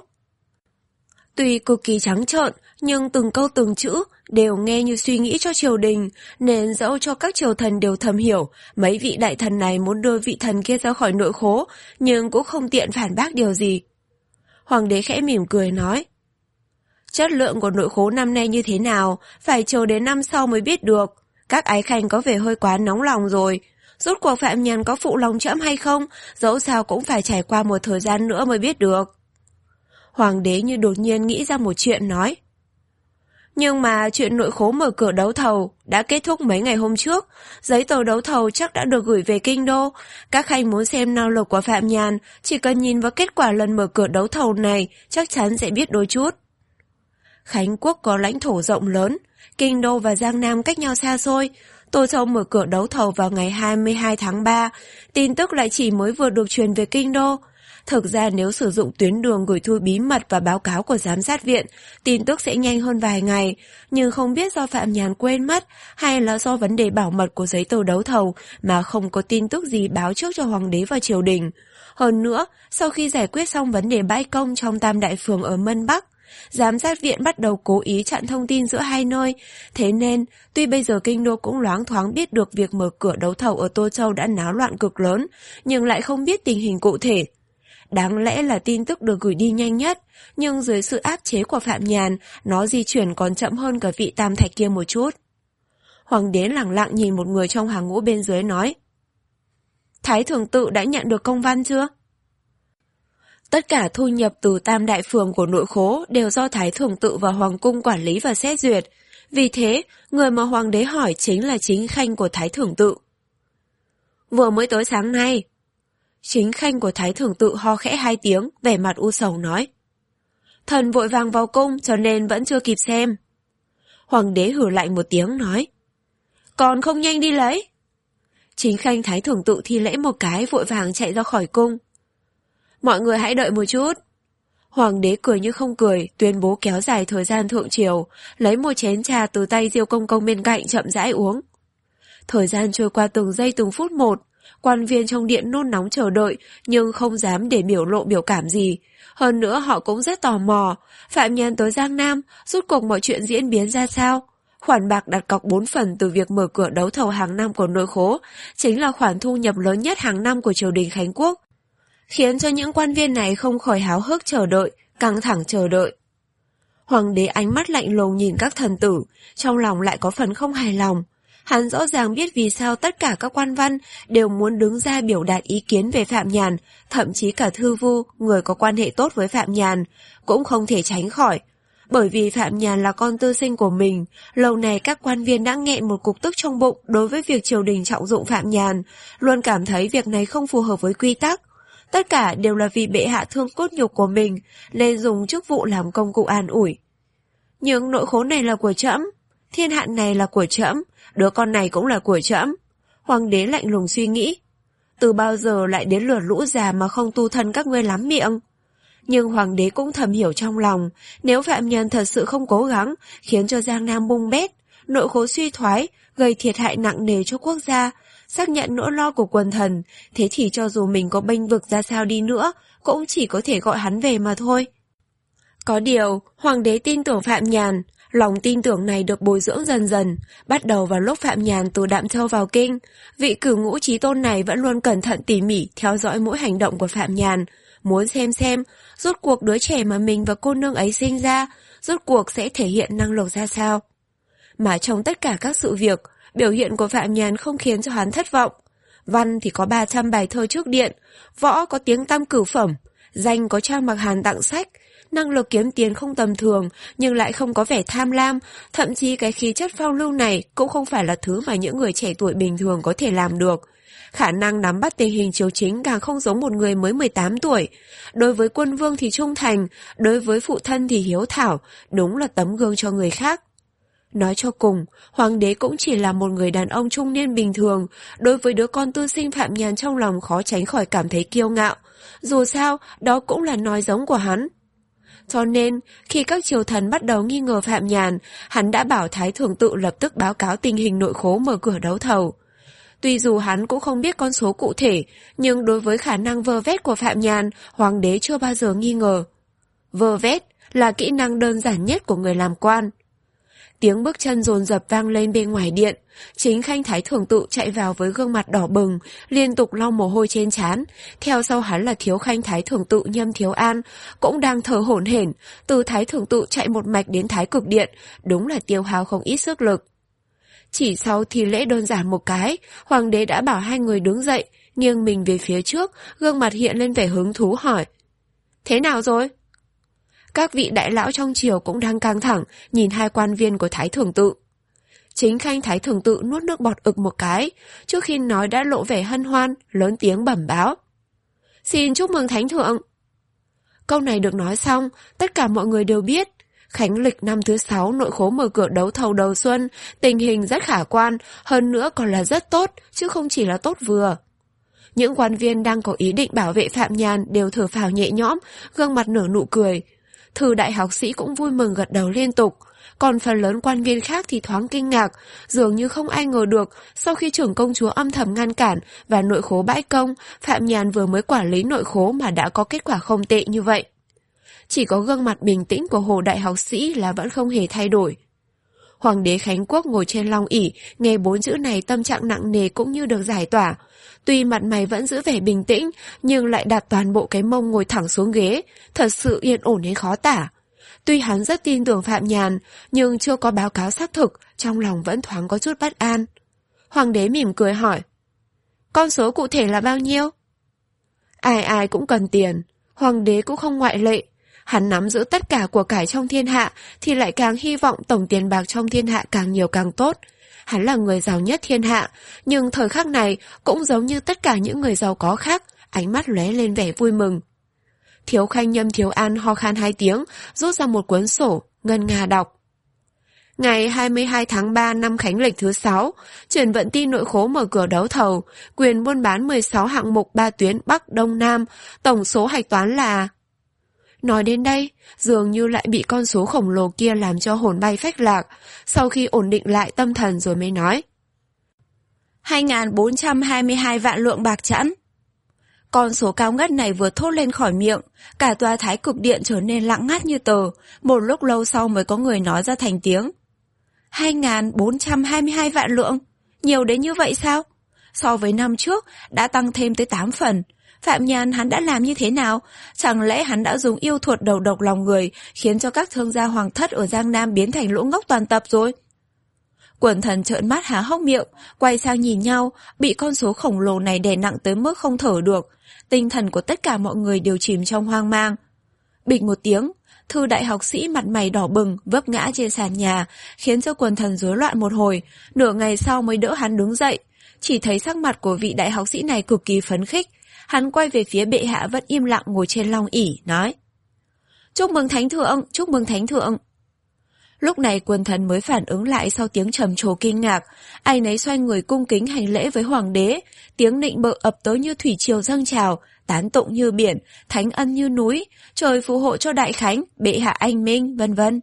Tuy cực kỳ trắng trợn, nhưng từng câu từng chữ đều nghe như suy nghĩ cho triều đình, nên dẫu cho các triều thần đều thầm hiểu, mấy vị đại thần này muốn đưa vị thần kia ra khỏi nội khố, nhưng cũng không tiện phản bác điều gì. Hoàng đế khẽ mỉm cười nói: Chất lượng của nội khố năm nay như thế nào, phải chờ đến năm sau mới biết được. Các ái khanh có vẻ hơi quá nóng lòng rồi. Rốt cuộc Phạm Nhàn có phụ lòng trẫm hay không, dẫu sao cũng phải trải qua một thời gian nữa mới biết được. Hoàng đế như đột nhiên nghĩ ra một chuyện nói: Nhưng mà chuyện nội khố mở cửa đấu thầu đã kết thúc mấy ngày hôm trước, giấy tờ đấu thầu chắc đã được gửi về kinh đô. Các khanh muốn xem năng lực của Phạm Nhàn, chỉ cần nhìn vào kết quả lần mở cửa đấu thầu này chắc chắn sẽ biết đôi chút. Khánh Quốc có lãnh thổ rộng lớn, kinh đô và Giang Nam cách nhau xa xôi. Tô Châu mở cửa đấu thầu vào ngày hai mươi hai tháng ba, tin tức lại chỉ mới vừa được truyền về kinh đô. Thực ra nếu sử dụng tuyến đường gửi thư bí mật và báo cáo của giám sát viện, tin tức sẽ nhanh hơn vài ngày, nhưng không biết do Phạm Nhàn quên mất hay là do vấn đề bảo mật của giấy tờ đấu thầu mà không có tin tức gì báo trước cho hoàng đế và triều đình. Hơn nữa, sau khi giải quyết xong vấn đề bãi công trong Tam Đại Phường ở Mân Bắc, giám sát viện bắt đầu cố ý chặn thông tin giữa hai nơi. Thế nên, tuy bây giờ kinh đô cũng loáng thoáng biết được việc mở cửa đấu thầu ở Tô Châu đã náo loạn cực lớn, nhưng lại không biết tình hình cụ thể. Đáng lẽ là tin tức được gửi đi nhanh nhất, nhưng dưới sự áp chế của Phạm Nhàn, nó di chuyển còn chậm hơn cả vị Tam Thạch kia một chút. Hoàng đế lẳng lặng nhìn một người trong hàng ngũ bên dưới nói: Thái Thường Tự đã nhận được công văn chưa? Tất cả thu nhập từ Tam Đại Phường của nội khố đều do Thái Thường Tự và Hoàng cung quản lý và xét duyệt. Vì thế, người mà Hoàng đế hỏi chính là chính khanh của Thái Thường Tự. Vừa mới tới sáng nay. Chính khanh của Thái Thường Tự ho khẽ hai tiếng, vẻ mặt u sầu nói: Thần vội vàng vào cung cho nên vẫn chưa kịp xem. Hoàng đế hử lạnh một tiếng nói: Còn không nhanh đi lấy. Chính khanh Thái Thường Tự thi lễ một cái vội vàng chạy ra khỏi cung. Mọi người hãy đợi một chút. Hoàng đế cười như không cười, tuyên bố kéo dài thời gian thượng triều, lấy một chén trà từ tay Diêu Công Công bên cạnh chậm rãi uống. Thời gian trôi qua từng giây từng phút một, quan viên trong điện nôn nóng chờ đợi nhưng không dám để biểu lộ biểu cảm gì. Hơn nữa họ cũng rất tò mò, Phạm Nhàn tới Giang Nam, rốt cuộc mọi chuyện diễn biến ra sao? Khoản bạc đặt cọc bốn phần từ việc mở cửa đấu thầu hàng năm của nội khố chính là khoản thu nhập lớn nhất hàng năm của triều đình Khánh Quốc, khiến cho những quan viên này không khỏi háo hức chờ đợi, căng thẳng chờ đợi. Hoàng đế ánh mắt lạnh lùng nhìn các thần tử, trong lòng lại có phần không hài lòng. Hắn rõ ràng biết vì sao tất cả các quan văn đều muốn đứng ra biểu đạt ý kiến về Phạm Nhàn, thậm chí cả Thư Vu, người có quan hệ tốt với Phạm Nhàn, cũng không thể tránh khỏi. Bởi vì Phạm Nhàn là con tư sinh của mình, lâu nay các quan viên đã nghẹn một cục tức trong bụng đối với việc triều đình trọng dụng Phạm Nhàn, luôn cảm thấy việc này không phù hợp với quy tắc. Tất cả đều là vì bệ hạ thương cốt nhục của mình, nên dùng chức vụ làm công cụ an ủi. Nhưng nội khố này là của trẫm, thiên hạ này là của trẫm, đứa con này cũng là của trẫm. Hoàng đế lạnh lùng suy nghĩ, từ bao giờ lại đến lượt lũ già mà không tu thân các ngươi lắm miệng. Nhưng hoàng đế cũng thầm hiểu trong lòng, nếu Phạm Nhàn thật sự không cố gắng, khiến cho Giang Nam bung bét, nội khố suy thoái, gây thiệt hại nặng nề cho quốc gia, xác nhận nỗi lo của quần thần, thế thì cho dù mình có bênh vực ra sao đi nữa, cũng chỉ có thể gọi hắn về mà thôi. Có điều, hoàng đế tin tưởng Phạm Nhàn, lòng tin tưởng này được bồi dưỡng dần dần, bắt đầu vào lúc Phạm Nhàn từ Đạm Châu vào kinh, vị cửu ngũ chí tôn này vẫn luôn cẩn thận tỉ mỉ theo dõi mỗi hành động của Phạm Nhàn, muốn xem xem, rốt cuộc đứa trẻ mà mình và cô nương ấy sinh ra, rốt cuộc sẽ thể hiện năng lực ra sao. Mà trong tất cả các sự việc, biểu hiện của Phạm Nhàn không khiến cho hắn thất vọng. Văn thì có ba trăm bài thơ trước điện, võ có tiếng tăm cửu phẩm, danh có Trang Mặc Hàn tặng sách, năng lực kiếm tiền không tầm thường nhưng lại không có vẻ tham lam, thậm chí cái khí chất phong lưu này cũng không phải là thứ mà những người trẻ tuổi bình thường có thể làm được. Khả năng nắm bắt tình hình triều chính càng không giống một người mới mười tám tuổi. Đối với quân vương thì trung thành, đối với phụ thân thì hiếu thảo, đúng là tấm gương cho người khác. Nói cho cùng, hoàng đế cũng chỉ là một người đàn ông trung niên bình thường, đối với đứa con tư sinh Phạm Nhàn trong lòng khó tránh khỏi cảm thấy kiêu ngạo. Dù sao, đó cũng là nói giống của hắn. Cho nên, khi các triều thần bắt đầu nghi ngờ Phạm Nhàn, hắn đã bảo Thái Thường Tự lập tức báo cáo tình hình nội khố mở cửa đấu thầu. Tuy dù hắn cũng không biết con số cụ thể, nhưng đối với khả năng vơ vét của Phạm Nhàn, hoàng đế chưa bao giờ nghi ngờ. Vơ vét là kỹ năng đơn giản nhất của người làm quan. Tiếng bước chân dồn dập vang lên bên ngoài điện, chính khanh Thái Thường Tự chạy vào với gương mặt đỏ bừng, liên tục lau mồ hôi trên trán. Theo sau hắn là thiếu khanh Thái Thường Tự Nhâm Thiếu An, cũng đang thở hổn hển, từ Thái Thường Tự chạy một mạch đến Thái Cực Điện, đúng là tiêu hao không ít sức lực. Chỉ sau thi lễ đơn giản một cái, hoàng đế đã bảo hai người đứng dậy, nghiêng mình về phía trước, gương mặt hiện lên vẻ hứng thú hỏi: Thế nào rồi? Các vị đại lão trong triều cũng đang căng thẳng nhìn hai quan viên của Thái Thường Tự. Chính khanh Thái Thường Tự nuốt nước bọt ực một cái, trước khi nói đã lộ vẻ hân hoan, lớn tiếng bẩm báo. Xin chúc mừng Thánh Thượng. Câu này được nói xong, tất cả mọi người đều biết. Khánh lịch năm thứ sáu nội khố mở cửa đấu thầu đầu xuân, tình hình rất khả quan, hơn nữa còn là rất tốt, chứ không chỉ là tốt vừa. Những quan viên đang có ý định bảo vệ Phạm Nhàn đều thở phào nhẹ nhõm, gương mặt nở nụ cười. Thư đại học sĩ cũng vui mừng gật đầu liên tục. Còn phần lớn quan viên khác thì thoáng kinh ngạc, dường như không ai ngờ được sau khi trưởng công chúa âm thầm ngăn cản và nội khố bãi công, Phạm Nhàn vừa mới quản lý nội khố mà đã có kết quả không tệ như vậy. Chỉ có gương mặt bình tĩnh của Hồ đại học sĩ là vẫn không hề thay đổi. Hoàng đế Khánh Quốc ngồi trên long ỷ, nghe bốn chữ này tâm trạng nặng nề cũng như được giải tỏa. Tuy mặt mày vẫn giữ vẻ bình tĩnh, nhưng lại đặt toàn bộ cái mông ngồi thẳng xuống ghế, thật sự yên ổn đến khó tả. Tuy hắn rất tin tưởng Phạm Nhàn, nhưng chưa có báo cáo xác thực, trong lòng vẫn thoáng có chút bất an. Hoàng đế mỉm cười hỏi, con số cụ thể là bao nhiêu? Ai ai cũng cần tiền, hoàng đế cũng không ngoại lệ. Hắn nắm giữ tất cả của cải trong thiên hạ thì lại càng hy vọng tổng tiền bạc trong thiên hạ càng nhiều càng tốt. Hắn là người giàu nhất thiên hạ, nhưng thời khắc này cũng giống như tất cả những người giàu có khác, ánh mắt lóe lên vẻ vui mừng. Thiếu khanh Nhâm Thiếu An ho khan hai tiếng, rút ra một cuốn sổ, ngân nga đọc. Ngày hai mươi hai tháng ba năm Khánh lịch thứ sáu, Chuyển vận ti nội khố mở cửa đấu thầu, quyền buôn bán mười sáu hạng mục ba tuyến Bắc Đông Nam, tổng số hạch toán là... Nói đến đây, dường như lại bị con số khổng lồ kia làm cho hồn bay phách lạc, sau khi ổn định lại tâm thần rồi mới nói. hai nghìn bốn trăm hai mươi hai vạn lượng bạc chẵn. Con số cao ngất này vừa thốt lên khỏi miệng, cả tòa Thái Cực Điện trở nên lặng ngắt như tờ, một lúc lâu sau mới có người nói ra thành tiếng. hai nghìn bốn trăm hai mươi hai vạn lượng? Nhiều đến như vậy sao? So với năm trước, đã tăng thêm tới tám phần. Phạm Nhàn hắn đã làm như thế nào? Chẳng lẽ hắn đã dùng yêu thuật đầu độc lòng người, khiến cho các thương gia hoàng thất ở Giang Nam biến thành lũ ngốc toàn tập rồi? Quần thần trợn mắt há hốc miệng, quay sang nhìn nhau, bị con số khổng lồ này đè nặng tới mức không thở được. Tinh thần của tất cả mọi người đều chìm trong hoang mang. Bịch một tiếng, Thư đại học sĩ mặt mày đỏ bừng, vấp ngã trên sàn nhà, khiến cho quần thần rối loạn một hồi, nửa ngày sau mới đỡ hắn đứng dậy. Chỉ thấy sắc mặt của vị đại học sĩ này cực kỳ phấn khích. Hắn quay về phía bệ hạ vẫn im lặng ngồi trên long ỷ, nói: Chúc mừng Thánh Thượng, chúc mừng Thánh Thượng. Lúc này quần thần mới phản ứng lại sau tiếng trầm trồ kinh ngạc, ai nấy xoay người cung kính hành lễ với hoàng đế, tiếng nịnh bợ ập tới như thủy triều dâng trào, tán tụng như biển, thánh ân như núi, trời phù hộ cho đại khánh, bệ hạ anh minh, vân vân.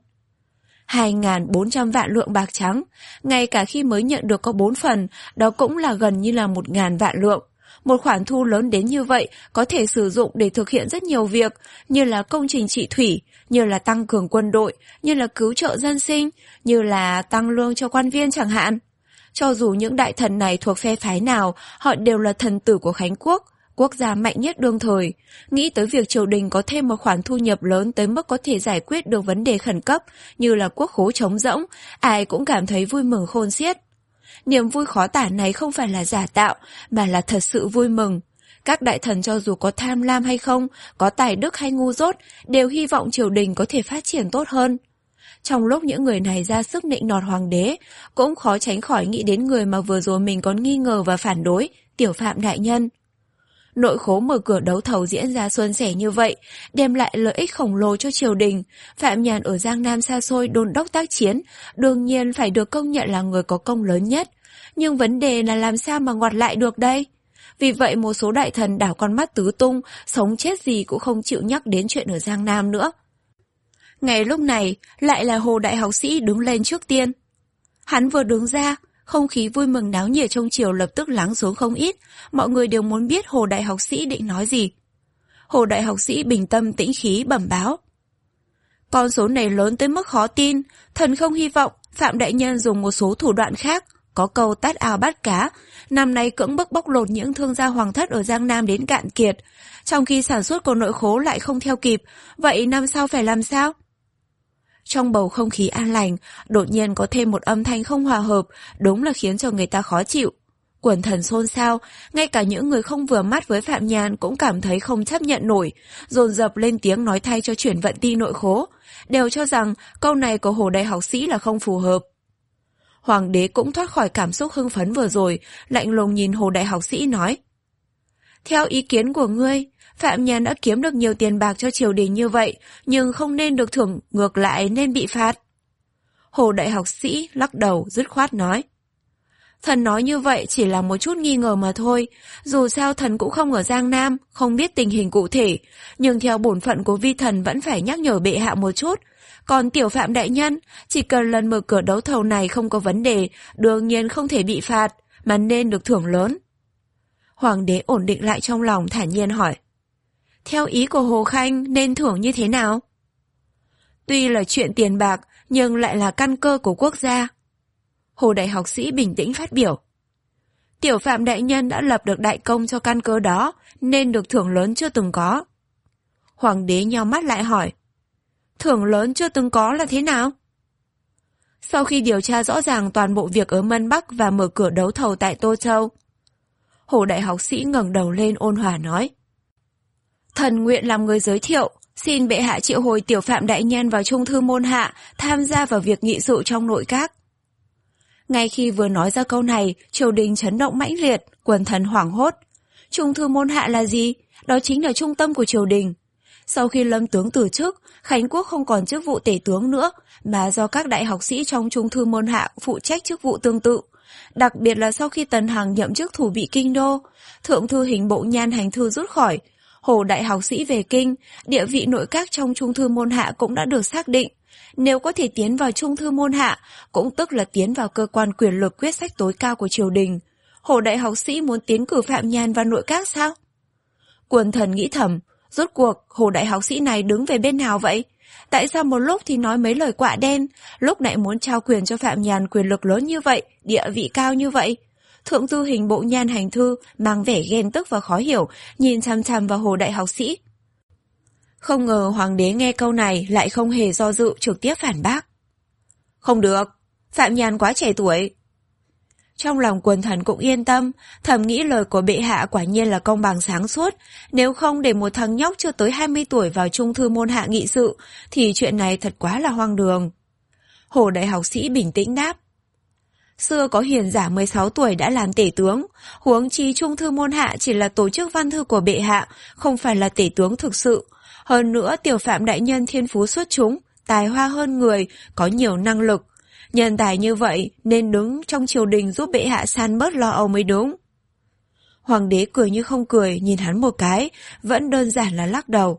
hai nghìn bốn trăm vạn lượng bạc trắng, ngay cả khi mới nhận được có bốn phần, đó cũng là gần như là một nghìn vạn lượng. Một khoản thu lớn đến như vậy có thể sử dụng để thực hiện rất nhiều việc, như là công trình trị thủy, như là tăng cường quân đội, như là cứu trợ dân sinh, như là tăng lương cho quan viên chẳng hạn. Cho dù những đại thần này thuộc phe phái nào, họ đều là thần tử của Khánh Quốc, quốc gia mạnh nhất đương thời. Nghĩ tới việc triều đình có thêm một khoản thu nhập lớn tới mức có thể giải quyết được vấn đề khẩn cấp, như là quốc khố trống rỗng, ai cũng cảm thấy vui mừng khôn xiết. Niềm vui khó tả này không phải là giả tạo, mà là thật sự vui mừng. Các đại thần cho dù có tham lam hay không, có tài đức hay ngu dốt, đều hy vọng triều đình có thể phát triển tốt hơn. Trong lúc những người này ra sức nịnh nọt hoàng đế, cũng khó tránh khỏi nghĩ đến người mà vừa rồi mình còn nghi ngờ và phản đối, Tiểu Phạm đại nhân. Nội khố mở cửa đấu thầu diễn ra suôn sẻ như vậy, đem lại lợi ích khổng lồ cho triều đình. Phạm Nhàn ở Giang Nam xa xôi đôn đốc tác chiến, đương nhiên phải được công nhận là người có công lớn nhất. Nhưng vấn đề là làm sao mà ngoặt lại được đây? Vì vậy một số đại thần đảo con mắt tứ tung, sống chết gì cũng không chịu nhắc đến chuyện ở Giang Nam nữa. Ngày lúc này, lại là Hồ đại học sĩ đứng lên trước tiên. Hắn vừa đứng ra, không khí vui mừng náo nhiệt trong triều lập tức lắng xuống không ít, mọi người đều muốn biết Hồ đại học sĩ định nói gì. Hồ đại học sĩ bình tâm tĩnh khí bẩm báo. Con số này lớn tới mức khó tin, thần không hy vọng Phạm đại nhân dùng một số thủ đoạn khác, có câu tát ao bắt cá, năm nay cưỡng bức bóc lột những thương gia hoàng thất ở Giang Nam đến cạn kiệt, trong khi sản xuất của nội khố lại không theo kịp, vậy năm sau phải làm sao? Trong bầu không khí an lành, đột nhiên có thêm một âm thanh không hòa hợp, đúng là khiến cho người ta khó chịu. Quần thần xôn xao, ngay cả những người không vừa mắt với Phạm Nhàn cũng cảm thấy không chấp nhận nổi, dồn dập lên tiếng nói thay cho chuyển vận ti nội khố, đều cho rằng câu này của Hồ đại học sĩ là không phù hợp. Hoàng đế cũng thoát khỏi cảm xúc hưng phấn vừa rồi, lạnh lùng nhìn Hồ đại học sĩ nói: Theo ý kiến của ngươi, Phạm Nhàn đã kiếm được nhiều tiền bạc cho triều đình như vậy, nhưng không nên được thưởng, ngược lại nên bị phạt. Hồ đại học sĩ lắc đầu dứt khoát nói: Thần nói như vậy chỉ là một chút nghi ngờ mà thôi, dù sao thần cũng không ở Giang Nam, không biết tình hình cụ thể, nhưng theo bổn phận của vi thần vẫn phải nhắc nhở bệ hạ một chút. Còn tiểu Phạm đại nhân, chỉ cần lần mở cửa đấu thầu này không có vấn đề, đương nhiên không thể bị phạt, mà nên được thưởng lớn. Hoàng đế ổn định lại trong lòng, thản nhiên hỏi: Theo ý của Hồ Khanh nên thưởng như thế nào? Tuy là chuyện tiền bạc, nhưng lại là căn cơ của quốc gia. Hồ đại học sĩ bình tĩnh phát biểu: Tiểu Phạm đại nhân đã lập được đại công cho căn cơ đó, nên được thưởng lớn chưa từng có. Hoàng đế nheo mắt lại hỏi: Thưởng lớn chưa từng có là thế nào? Sau khi điều tra rõ ràng toàn bộ việc ở Mân Bắc và mở cửa đấu thầu tại Tô Châu. Hồ đại học sĩ ngẩng đầu lên ôn hòa nói: Thần nguyện làm người giới thiệu, xin bệ hạ triệu hồi tiểu Phạm đại nhân vào trung thư môn hạ, tham gia vào việc nghị sự trong nội các. Ngay khi vừa nói ra câu này, triều đình chấn động mãnh liệt, quần thần hoảng hốt. Trung thư môn hạ là gì? Đó chính là trung tâm của triều đình. Sau khi Lâm tướng từ chức, Khánh Quốc không còn chức vụ tể tướng nữa, mà do các đại học sĩ trong trung thư môn hạ phụ trách chức vụ tương tự. Đặc biệt là sau khi Tần Hằng nhậm chức thủ bị kinh đô, thượng thư hình bộ Nhan Hành Thư rút khỏi, Hồ đại học sĩ về kinh, địa vị nội các trong trung thư môn hạ cũng đã được xác định. Nếu có thể tiến vào trung thư môn hạ, cũng tức là tiến vào cơ quan quyền lực quyết sách tối cao của triều đình. Hồ đại học sĩ muốn tiến cử Phạm Nhàn vào nội các sao? Quần thần nghĩ thầm, rốt cuộc Hồ đại học sĩ này đứng về bên nào vậy? Tại sao một lúc thì nói mấy lời quạ đen, lúc lại muốn trao quyền cho Phạm Nhàn quyền lực lớn như vậy, địa vị cao như vậy? Thượng thư hình bộ Nhan Hành Thư mang vẻ ghen tức và khó hiểu, nhìn chằm chằm vào Hồ đại học sĩ. Không ngờ hoàng đế nghe câu này lại không hề do dự, trực tiếp phản bác: Không được, Phạm Nhàn quá trẻ tuổi. Trong lòng quần thần cũng yên tâm, thầm nghĩ lời của bệ hạ quả nhiên là công bằng sáng suốt, nếu không để một thằng nhóc chưa tới hai mươi tuổi vào trung thư môn hạ nghị sự, thì chuyện này thật quá là hoang đường. Hồ đại học sĩ bình tĩnh đáp: Xưa có hiền giả mười sáu tuổi đã làm tể tướng, huống chi trung thư môn hạ chỉ là tổ chức văn thư của bệ hạ, không phải là tể tướng thực sự. Hơn nữa tiểu Phạm đại nhân thiên phú xuất chúng, tài hoa hơn người, có nhiều năng lực. Nhân tài như vậy nên đứng trong triều đình giúp bệ hạ san bớt lo âu mới đúng. Hoàng đế cười như không cười, nhìn hắn một cái, vẫn đơn giản là lắc đầu.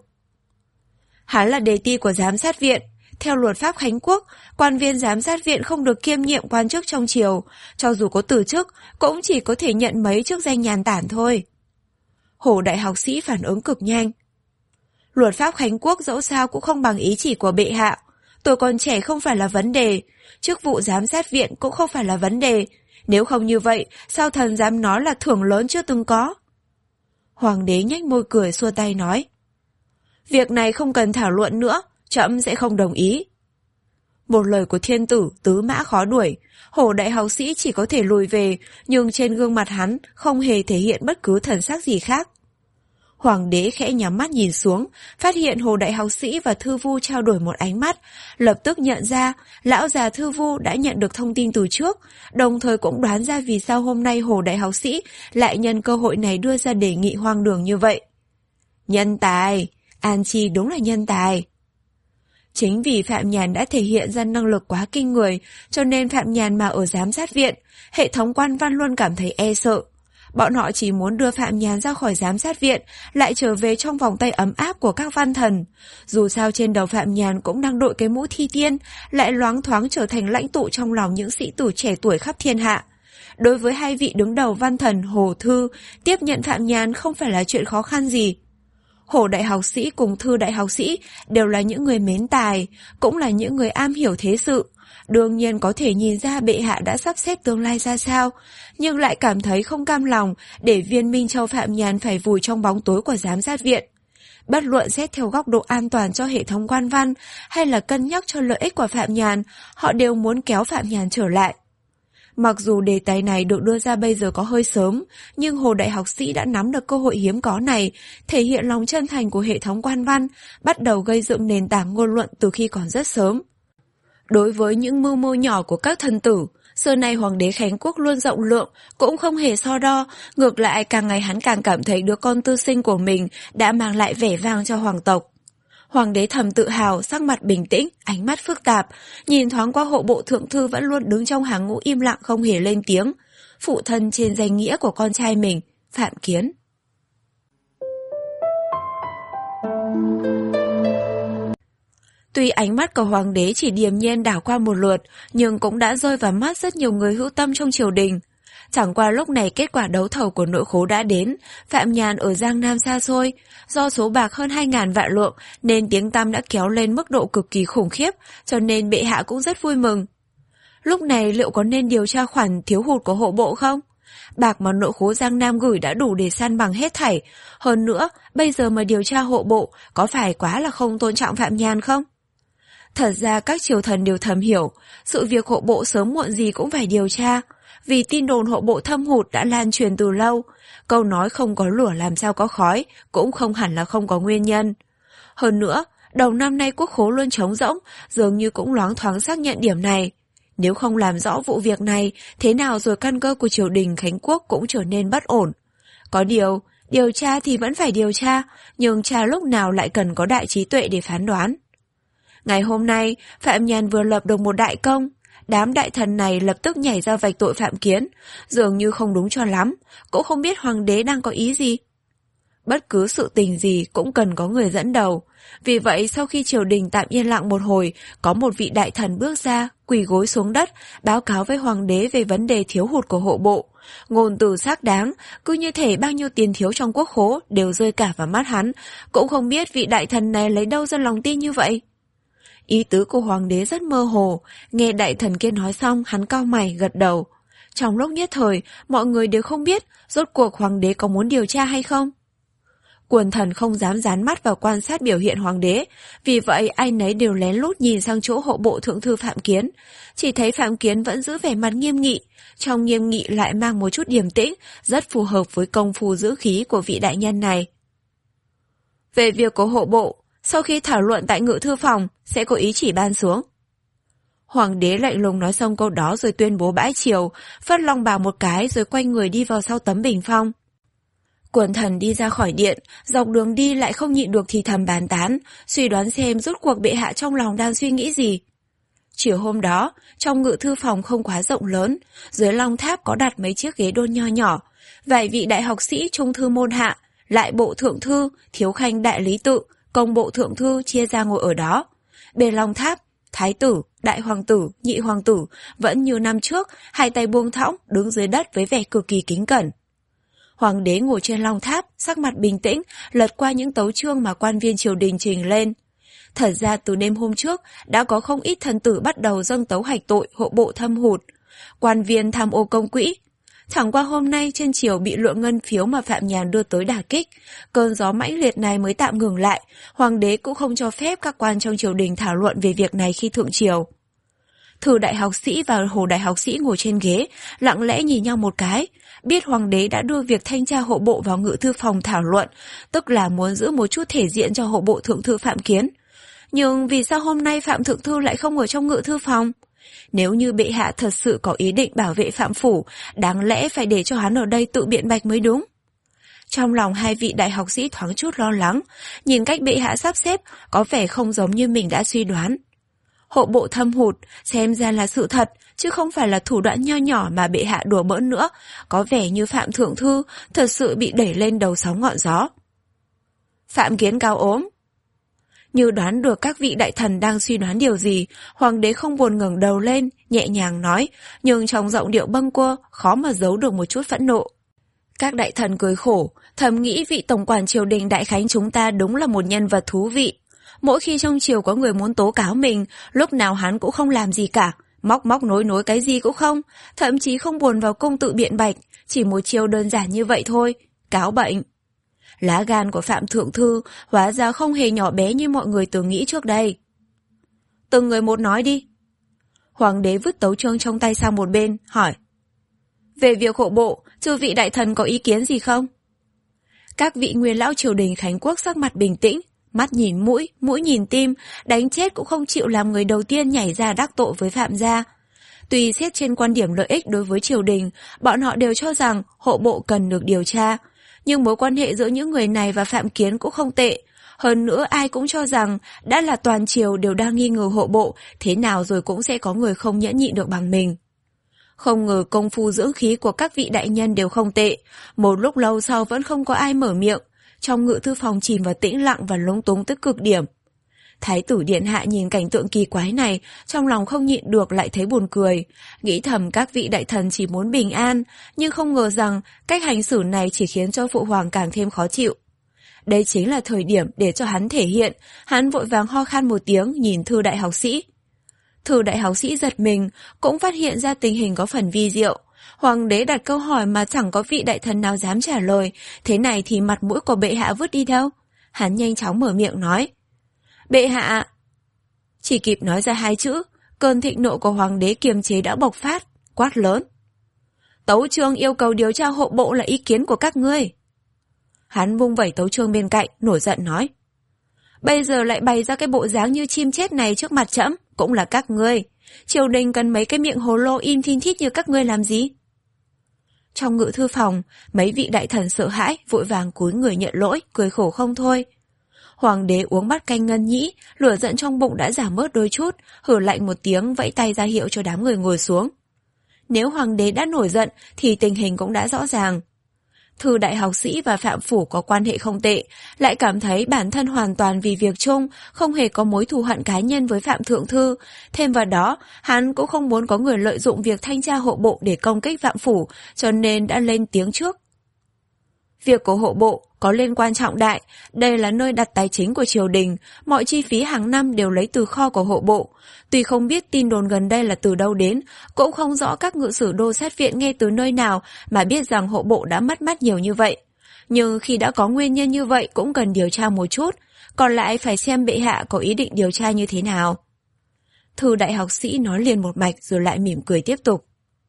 Hắn là đề ti của giám sát viện. Theo luật pháp Khánh Quốc, quan viên giám sát viện không được kiêm nhiệm quan chức trong triều, cho dù có từ chức, cũng chỉ có thể nhận mấy chức danh nhàn tản thôi. Hồ đại học sĩ phản ứng cực nhanh. Luật pháp Khánh Quốc dẫu sao cũng không bằng ý chỉ của bệ hạ. Tuổi còn trẻ không phải là vấn đề, chức vụ giám sát viện cũng không phải là vấn đề. Nếu không như vậy, sao thần dám nói là thưởng lớn chưa từng có? Hoàng đế nhếch môi cười xua tay nói: Việc này không cần thảo luận nữa, trẫm sẽ không đồng ý. Một lời của thiên tử, tứ mã khó đuổi. Hồ đại học sĩ chỉ có thể lùi về, nhưng trên gương mặt hắn không hề thể hiện bất cứ thần sắc gì khác. Hoàng đế khẽ nhắm mắt nhìn xuống, phát hiện Hồ đại học sĩ và Thư Vu trao đổi một ánh mắt, lập tức nhận ra lão già Thư Vu đã nhận được thông tin từ trước, đồng thời cũng đoán ra vì sao hôm nay Hồ đại học sĩ lại nhân cơ hội này đưa ra đề nghị hoang đường như vậy. Nhân tài, An Chi đúng là nhân tài. Chính vì Phạm Nhàn đã thể hiện ra năng lực quá kinh người, cho nên Phạm Nhàn mà ở giám sát viện, hệ thống quan văn luôn cảm thấy e sợ. Bọn họ chỉ muốn đưa Phạm Nhàn ra khỏi giám sát viện, lại trở về trong vòng tay ấm áp của các văn thần. Dù sao trên đầu Phạm Nhàn cũng đang đội cái mũ thi tiên, lại loáng thoáng trở thành lãnh tụ trong lòng những sĩ tử trẻ tuổi khắp thiên hạ. Đối với hai vị đứng đầu văn thần Hồ Thư, tiếp nhận Phạm Nhàn không phải là chuyện khó khăn gì. Hồ đại học sĩ cùng Thư đại học sĩ đều là những người mến tài, cũng là những người am hiểu thế sự. Đương nhiên có thể nhìn ra bệ hạ đã sắp xếp tương lai ra sao, nhưng lại cảm thấy không cam lòng để viên Minh Châu Phạm Nhàn phải vùi trong bóng tối của giám sát viện. Bất luận xét theo góc độ an toàn cho hệ thống quan văn hay là cân nhắc cho lợi ích của Phạm Nhàn, họ đều muốn kéo Phạm Nhàn trở lại. Mặc dù đề tài này được đưa ra bây giờ có hơi sớm, nhưng Hồ đại học sĩ đã nắm được cơ hội hiếm có này, thể hiện lòng chân thành của hệ thống quan văn, bắt đầu gây dựng nền tảng ngôn luận từ khi còn rất sớm. Đối với những mưu mô nhỏ của các thần tử, xưa nay Hoàng đế Khánh Quốc luôn rộng lượng, cũng không hề so đo, ngược lại càng ngày hắn càng cảm thấy đứa con tư sinh của mình đã mang lại vẻ vang cho hoàng tộc. Hoàng đế thầm tự hào, sắc mặt bình tĩnh, ánh mắt phức tạp, nhìn thoáng qua hộ bộ thượng thư vẫn luôn đứng trong hàng ngũ im lặng không hề lên tiếng, phụ thân trên danh nghĩa của con trai mình, Phạm Kiến. Tuy ánh mắt của hoàng đế chỉ điềm nhiên đảo qua một lượt, nhưng cũng đã rơi vào mắt rất nhiều người hữu tâm trong triều đình. Chẳng qua lúc này kết quả đấu thầu của nội khố đã đến, Phạm Nhàn ở Giang Nam xa xôi, do số bạc hơn hai ngàn vạn lượng nên tiếng tăm đã kéo lên mức độ cực kỳ khủng khiếp, cho nên bệ hạ cũng rất vui mừng. Lúc này liệu có nên điều tra khoản thiếu hụt của hộ bộ không? Bạc mà nội khố Giang Nam gửi đã đủ để san bằng hết thảy, hơn nữa bây giờ mà điều tra hộ bộ có phải quá là không tôn trọng Phạm Nhàn không? Thật ra các triều thần đều thầm hiểu, sự việc hộ bộ sớm muộn gì cũng phải điều tra, vì tin đồn hộ bộ thâm hụt đã lan truyền từ lâu, câu nói không có lửa làm sao có khói, cũng không hẳn là không có nguyên nhân. Hơn nữa, đầu năm nay quốc khố luôn trống rỗng, dường như cũng loáng thoáng xác nhận điểm này. Nếu không làm rõ vụ việc này, thế nào rồi căn cơ của triều đình Khánh Quốc cũng trở nên bất ổn. Có điều, điều tra thì vẫn phải điều tra, nhưng tra lúc nào lại cần có đại trí tuệ để phán đoán. Ngày hôm nay, Phạm Nhàn vừa lập được một đại công, đám đại thần này lập tức nhảy ra vạch tội Phạm Kiến, dường như không đúng cho lắm, cũng không biết hoàng đế đang có ý gì. Bất cứ sự tình gì cũng cần có người dẫn đầu, vì vậy sau khi triều đình tạm yên lặng một hồi, có một vị đại thần bước ra, quỳ gối xuống đất, báo cáo với hoàng đế về vấn đề thiếu hụt của hộ bộ. Ngôn từ xác đáng, cứ như thể bao nhiêu tiền thiếu trong quốc khố đều rơi cả vào mắt hắn, cũng không biết vị đại thần này lấy đâu ra lòng tin như vậy. Ý tứ của hoàng đế rất mơ hồ, nghe đại thần kia nói xong hắn cau mày gật đầu. Trong lúc nhất thời, mọi người đều không biết rốt cuộc hoàng đế có muốn điều tra hay không. Quần thần không dám dán mắt vào quan sát biểu hiện hoàng đế, vì vậy ai nấy đều lén lút nhìn sang chỗ hộ bộ thượng thư Phạm Kiến. Chỉ thấy Phạm Kiến vẫn giữ vẻ mặt nghiêm nghị, trong nghiêm nghị lại mang một chút điềm tĩnh, rất phù hợp với công phu giữ khí của vị đại nhân này. Về việc của hộ bộ, sau khi thảo luận tại ngự thư phòng, sẽ có ý chỉ ban xuống. Hoàng đế lạnh lùng nói xong câu đó rồi tuyên bố bãi triều, phất long bào một cái rồi quay người đi vào sau tấm bình phong. Quần thần đi ra khỏi điện, dọc đường đi lại không nhịn được thì thầm bàn tán, suy đoán xem rốt cuộc bệ hạ trong lòng đang suy nghĩ gì. Chiều hôm đó, trong ngự thư phòng không quá rộng lớn, dưới long tháp có đặt mấy chiếc ghế đôn nho nhỏ, vài vị đại học sĩ trung thư môn hạ, lại bộ thượng thư, thiếu khanh đại lý tự, công bộ thượng thư chia ra ngồi ở đó. Bên long tháp, thái tử, đại hoàng tử, nhị hoàng tử vẫn như năm trước, hai tay buông thõng đứng dưới đất với vẻ cực kỳ kính cẩn. Hoàng đế ngồi trên long tháp, sắc mặt bình tĩnh, lật qua những tấu chương mà quan viên triều đình trình lên. Thật ra từ đêm hôm trước đã có không ít thần tử bắt đầu dâng tấu hạch tội hộ bộ thâm hụt, quan viên tham ô công quỹ. Chẳng qua hôm nay trên triều bị lượng ngân phiếu mà Phạm Nhàn đưa tới đả kích, cơn gió mãnh liệt này mới tạm ngừng lại, hoàng đế cũng không cho phép các quan trong triều đình thảo luận về việc này khi thượng triều. Thư đại học sĩ và Hồ đại học sĩ ngồi trên ghế, lặng lẽ nhìn nhau một cái, biết hoàng đế đã đưa việc thanh tra hộ bộ vào ngự thư phòng thảo luận, tức là muốn giữ một chút thể diện cho hộ bộ thượng thư Phạm Kiến. Nhưng vì sao hôm nay Phạm thượng thư lại không ở trong ngự thư phòng? Nếu như bệ hạ thật sự có ý định bảo vệ Phạm phủ, đáng lẽ phải để cho hắn ở đây tự biện bạch mới đúng. Trong lòng hai vị đại học sĩ thoáng chút lo lắng, nhìn cách bệ hạ sắp xếp có vẻ không giống như mình đã suy đoán. Hộ bộ thâm hụt xem ra là sự thật, chứ không phải là thủ đoạn nho nhỏ mà bệ hạ đùa bỡn nữa, có vẻ như Phạm thượng thư thật sự bị đẩy lên đầu sóng ngọn gió. Phạm Kiến cao ốm. Như đoán được các vị đại thần đang suy đoán điều gì, hoàng đế không buồn ngẩng đầu lên, nhẹ nhàng nói, nhưng trong giọng điệu bâng quơ, khó mà giấu được một chút phẫn nộ. Các đại thần cười khổ, thầm nghĩ vị tổng quản triều đình Đại Khánh chúng ta đúng là một nhân vật thú vị. Mỗi khi trong triều có người muốn tố cáo mình, lúc nào hắn cũng không làm gì cả, móc móc nối nối cái gì cũng không, thậm chí không buồn vào cung tự biện bạch, chỉ một chiêu đơn giản như vậy thôi, cáo bệnh. Lá gan của Phạm thượng thư hóa ra không hề nhỏ bé như mọi người tưởng nghĩ trước đây. Từng người một nói đi. Hoàng đế vứt tấu chương trong tay sang một bên, hỏi, Về việc hộ bộ, chư vị đại thần có ý kiến gì không? Các vị nguyên lão triều đình Khánh Quốc sắc mặt bình tĩnh, mắt nhìn mũi, mũi nhìn tim, đánh chết cũng không chịu làm người đầu tiên nhảy ra đắc tội với Phạm gia. Tuy xét trên quan điểm lợi ích đối với triều đình, bọn họ đều cho rằng hộ bộ cần được điều tra, nhưng mối quan hệ giữa những người này và Phạm Kiến cũng không tệ. Hơn nữa ai cũng cho rằng đã là toàn triều đều đang nghi ngờ hộ bộ, thế nào rồi cũng sẽ có người không nhẫn nhịn được bằng mình. Không ngờ công phu dưỡng khí của các vị đại nhân đều không tệ, một lúc lâu sau vẫn không có ai mở miệng, trong ngự thư phòng chìm vào tĩnh lặng và lúng túng tới cực điểm. Thái tử điện hạ nhìn cảnh tượng kỳ quái này, trong lòng không nhịn được lại thấy buồn cười, nghĩ thầm các vị đại thần chỉ muốn bình an, nhưng không ngờ rằng cách hành xử này chỉ khiến cho phụ hoàng càng thêm khó chịu. Đây chính là thời điểm để cho hắn thể hiện, hắn vội vàng ho khan một tiếng nhìn Thư đại học sĩ. Thư đại học sĩ giật mình, cũng phát hiện ra tình hình có phần vi diệu. Hoàng đế đặt câu hỏi mà chẳng có vị đại thần nào dám trả lời, thế này thì mặt mũi của bệ hạ vứt đi đâu? Hắn nhanh chóng mở miệng nói. Bệ hạ! Chỉ kịp nói ra hai chữ, cơn thịnh nộ của hoàng đế kiềm chế đã bộc phát, quát lớn. Tấu chương yêu cầu điều tra hộ bộ là ý kiến của các ngươi. Hắn vung vẩy tấu chương bên cạnh, nổi giận nói. Bây giờ lại bày ra cái bộ dáng như chim chết này trước mặt trẫm, cũng là các ngươi. Triều đình cần mấy cái miệng hồ lô im thin thít như các ngươi làm gì? Trong ngự thư phòng, mấy vị đại thần sợ hãi, vội vàng cúi người nhận lỗi, cười khổ không thôi. Hoàng đế uống bát canh ngân nhĩ, lửa giận trong bụng đã giảm bớt đôi chút, hử lạnh một tiếng vẫy tay ra hiệu cho đám người ngồi xuống. Nếu hoàng đế đã nổi giận thì tình hình cũng đã rõ ràng. Thư đại học sĩ và Phạm Phủ có quan hệ không tệ, lại cảm thấy bản thân hoàn toàn vì việc chung, không hề có mối thù hận cá nhân với Phạm Thượng Thư. Thêm vào đó, hắn cũng không muốn có người lợi dụng việc thanh tra hộ bộ để công kích Phạm Phủ, cho nên đã lên tiếng trước. Việc của hộ bộ có liên quan trọng đại, đây là nơi đặt tài chính của triều đình, mọi chi phí hàng năm đều lấy từ kho của hộ bộ. Tuy không biết tin đồn gần đây là từ đâu đến, cũng không rõ các ngự sử đô sát viện nghe từ nơi nào mà biết rằng hộ bộ đã mất mát nhiều như vậy. Nhưng khi đã có nguyên nhân như vậy cũng cần điều tra một chút, còn lại phải xem bệ hạ có ý định điều tra như thế nào. Thư đại học sĩ nói liền một mạch rồi lại mỉm cười tiếp tục.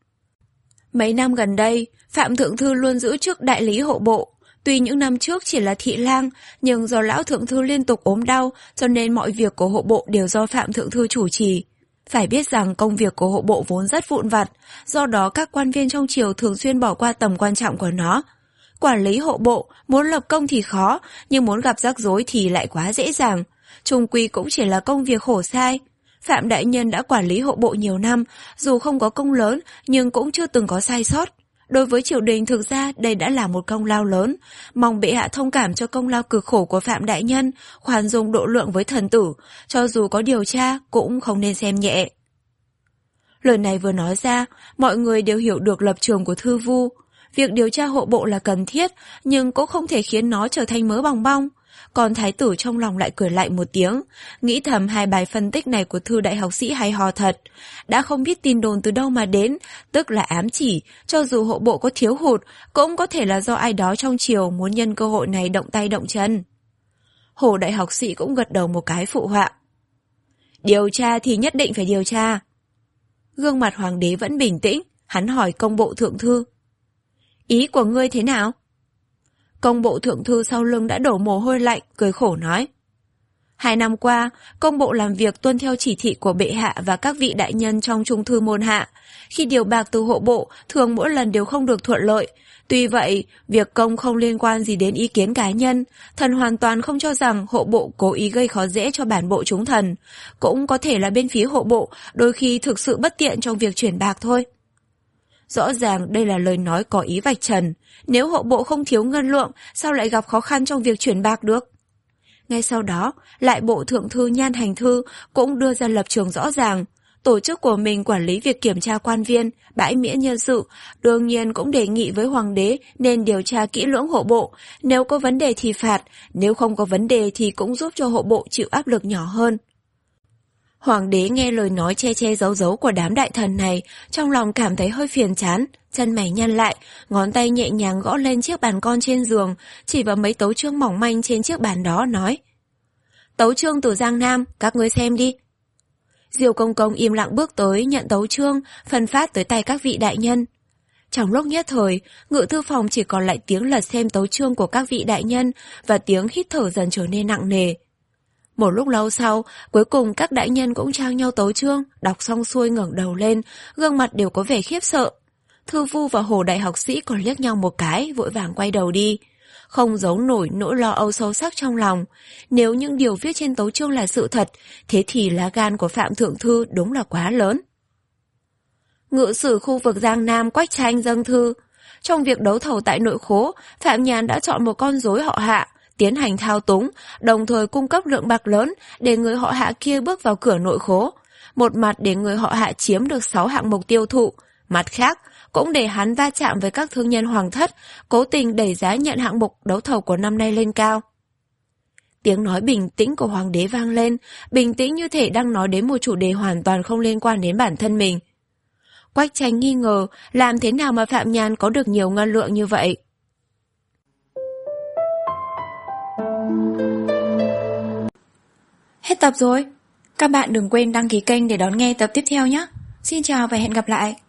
Mấy năm gần đây, Phạm Thượng Thư luôn giữ chức đại lý hộ bộ. Tuy những năm trước chỉ là thị lang, nhưng do lão Thượng Thư liên tục ốm đau, cho nên mọi việc của hộ bộ đều do Phạm Thượng Thư chủ trì. Phải biết rằng công việc của hộ bộ vốn rất vụn vặt, do đó các quan viên trong triều thường xuyên bỏ qua tầm quan trọng của nó. Quản lý hộ bộ, muốn lập công thì khó, nhưng muốn gặp rắc rối thì lại quá dễ dàng. Chung quy cũng chỉ là công việc khổ sai. Phạm Đại Nhân đã quản lý hộ bộ nhiều năm, dù không có công lớn nhưng cũng chưa từng có sai sót. Đối với triều đình thực ra đây đã là một công lao lớn, mong bệ hạ thông cảm cho công lao cực khổ của Phạm Đại Nhân, khoan dung độ lượng với thần tử, cho dù có điều tra cũng không nên xem nhẹ. Lời này vừa nói ra, mọi người đều hiểu được lập trường của Thư Vu. Việc điều tra hộ bộ là cần thiết, nhưng cũng không thể khiến nó trở thành mớ bòng bong. Còn thái tử trong lòng lại cười lạnh một tiếng, nghĩ thầm hai bài phân tích này của Thư đại học sĩ hay ho thật. Đã không biết tin đồn từ đâu mà đến, tức là ám chỉ, cho dù hộ bộ có thiếu hụt, cũng có thể là do ai đó trong triều muốn nhân cơ hội này động tay động chân. Hồ đại học sĩ cũng gật đầu một cái phụ họa. Điều tra thì nhất định phải điều tra. Gương mặt hoàng đế vẫn bình tĩnh, hắn hỏi công bộ thượng thư. Ý của ngươi thế nào? Công bộ thượng thư sau lưng đã đổ mồ hôi lạnh, cười khổ nói. Hai năm qua, công bộ làm việc tuân theo chỉ thị của bệ hạ và các vị đại nhân trong trung thư môn hạ. Khi điều bạc từ hộ bộ, thường mỗi lần đều không được thuận lợi. Tuy vậy, việc công không liên quan gì đến ý kiến cá nhân. Thần hoàn toàn không cho rằng hộ bộ cố ý gây khó dễ cho bản bộ chúng thần. Cũng có thể là bên phía hộ bộ, đôi khi thực sự bất tiện trong việc chuyển bạc thôi. Rõ ràng đây là lời nói có ý vạch trần. Nếu hộ bộ không thiếu ngân lượng, sao lại gặp khó khăn trong việc chuyển bạc được? Ngay sau đó, lại bộ thượng thư Nhan Hành Thư cũng đưa ra lập trường rõ ràng. Tổ chức của mình quản lý việc kiểm tra quan viên, bãi miễn nhân sự, đương nhiên cũng đề nghị với hoàng đế nên điều tra kỹ lưỡng hộ bộ. Nếu có vấn đề thì phạt, nếu không có vấn đề thì cũng giúp cho hộ bộ chịu áp lực nhỏ hơn. Hoàng đế nghe lời nói che che giấu giấu của đám đại thần này, trong lòng cảm thấy hơi phiền chán, chân mày nhăn lại, ngón tay nhẹ nhàng gõ lên chiếc bàn con trên giường, chỉ vào mấy tấu chương mỏng manh trên chiếc bàn đó nói. Tấu chương từ Giang Nam, các ngươi xem đi. Diêu Công Công im lặng bước tới nhận tấu chương, phân phát tới tay các vị đại nhân. Trong lúc nhất thời, ngự thư phòng chỉ còn lại tiếng lật xem tấu chương của các vị đại nhân và tiếng hít thở dần trở nên nặng nề. Một lúc lâu sau, cuối cùng các đại nhân cũng trao nhau tấu chương, đọc xong xuôi ngẩng đầu lên, gương mặt đều có vẻ khiếp sợ. Thư Vu và Hồ đại học sĩ còn liếc nhau một cái, vội vàng quay đầu đi. Không giấu nổi nỗi lo âu sâu sắc trong lòng. Nếu những điều viết trên tấu chương là sự thật, thế thì lá gan của Phạm Thượng Thư đúng là quá lớn. Ngự sử khu vực Giang Nam Quách Tranh dâng thư. Trong việc đấu thầu tại nội khố, Phạm Nhàn đã chọn một con rối họ Hạ, tiến hành thao túng, đồng thời cung cấp lượng bạc lớn để người họ Hạ kia bước vào cửa nội khố. Một mặt để người họ Hạ chiếm được sáu hạng mục tiêu thụ, mặt khác cũng để hắn va chạm với các thương nhân hoàng thất, cố tình đẩy giá nhận hạng mục đấu thầu của năm nay lên cao. Tiếng nói bình tĩnh của hoàng đế vang lên, bình tĩnh như thể đang nói đến một chủ đề hoàn toàn không liên quan đến bản thân mình. Quách Tranh nghi ngờ, làm thế nào mà Phạm Nhàn có được nhiều ngân lượng như vậy? Hết tập rồi. Các bạn đừng quên đăng ký kênh để đón nghe tập tiếp theo nhé. Xin chào và hẹn gặp lại.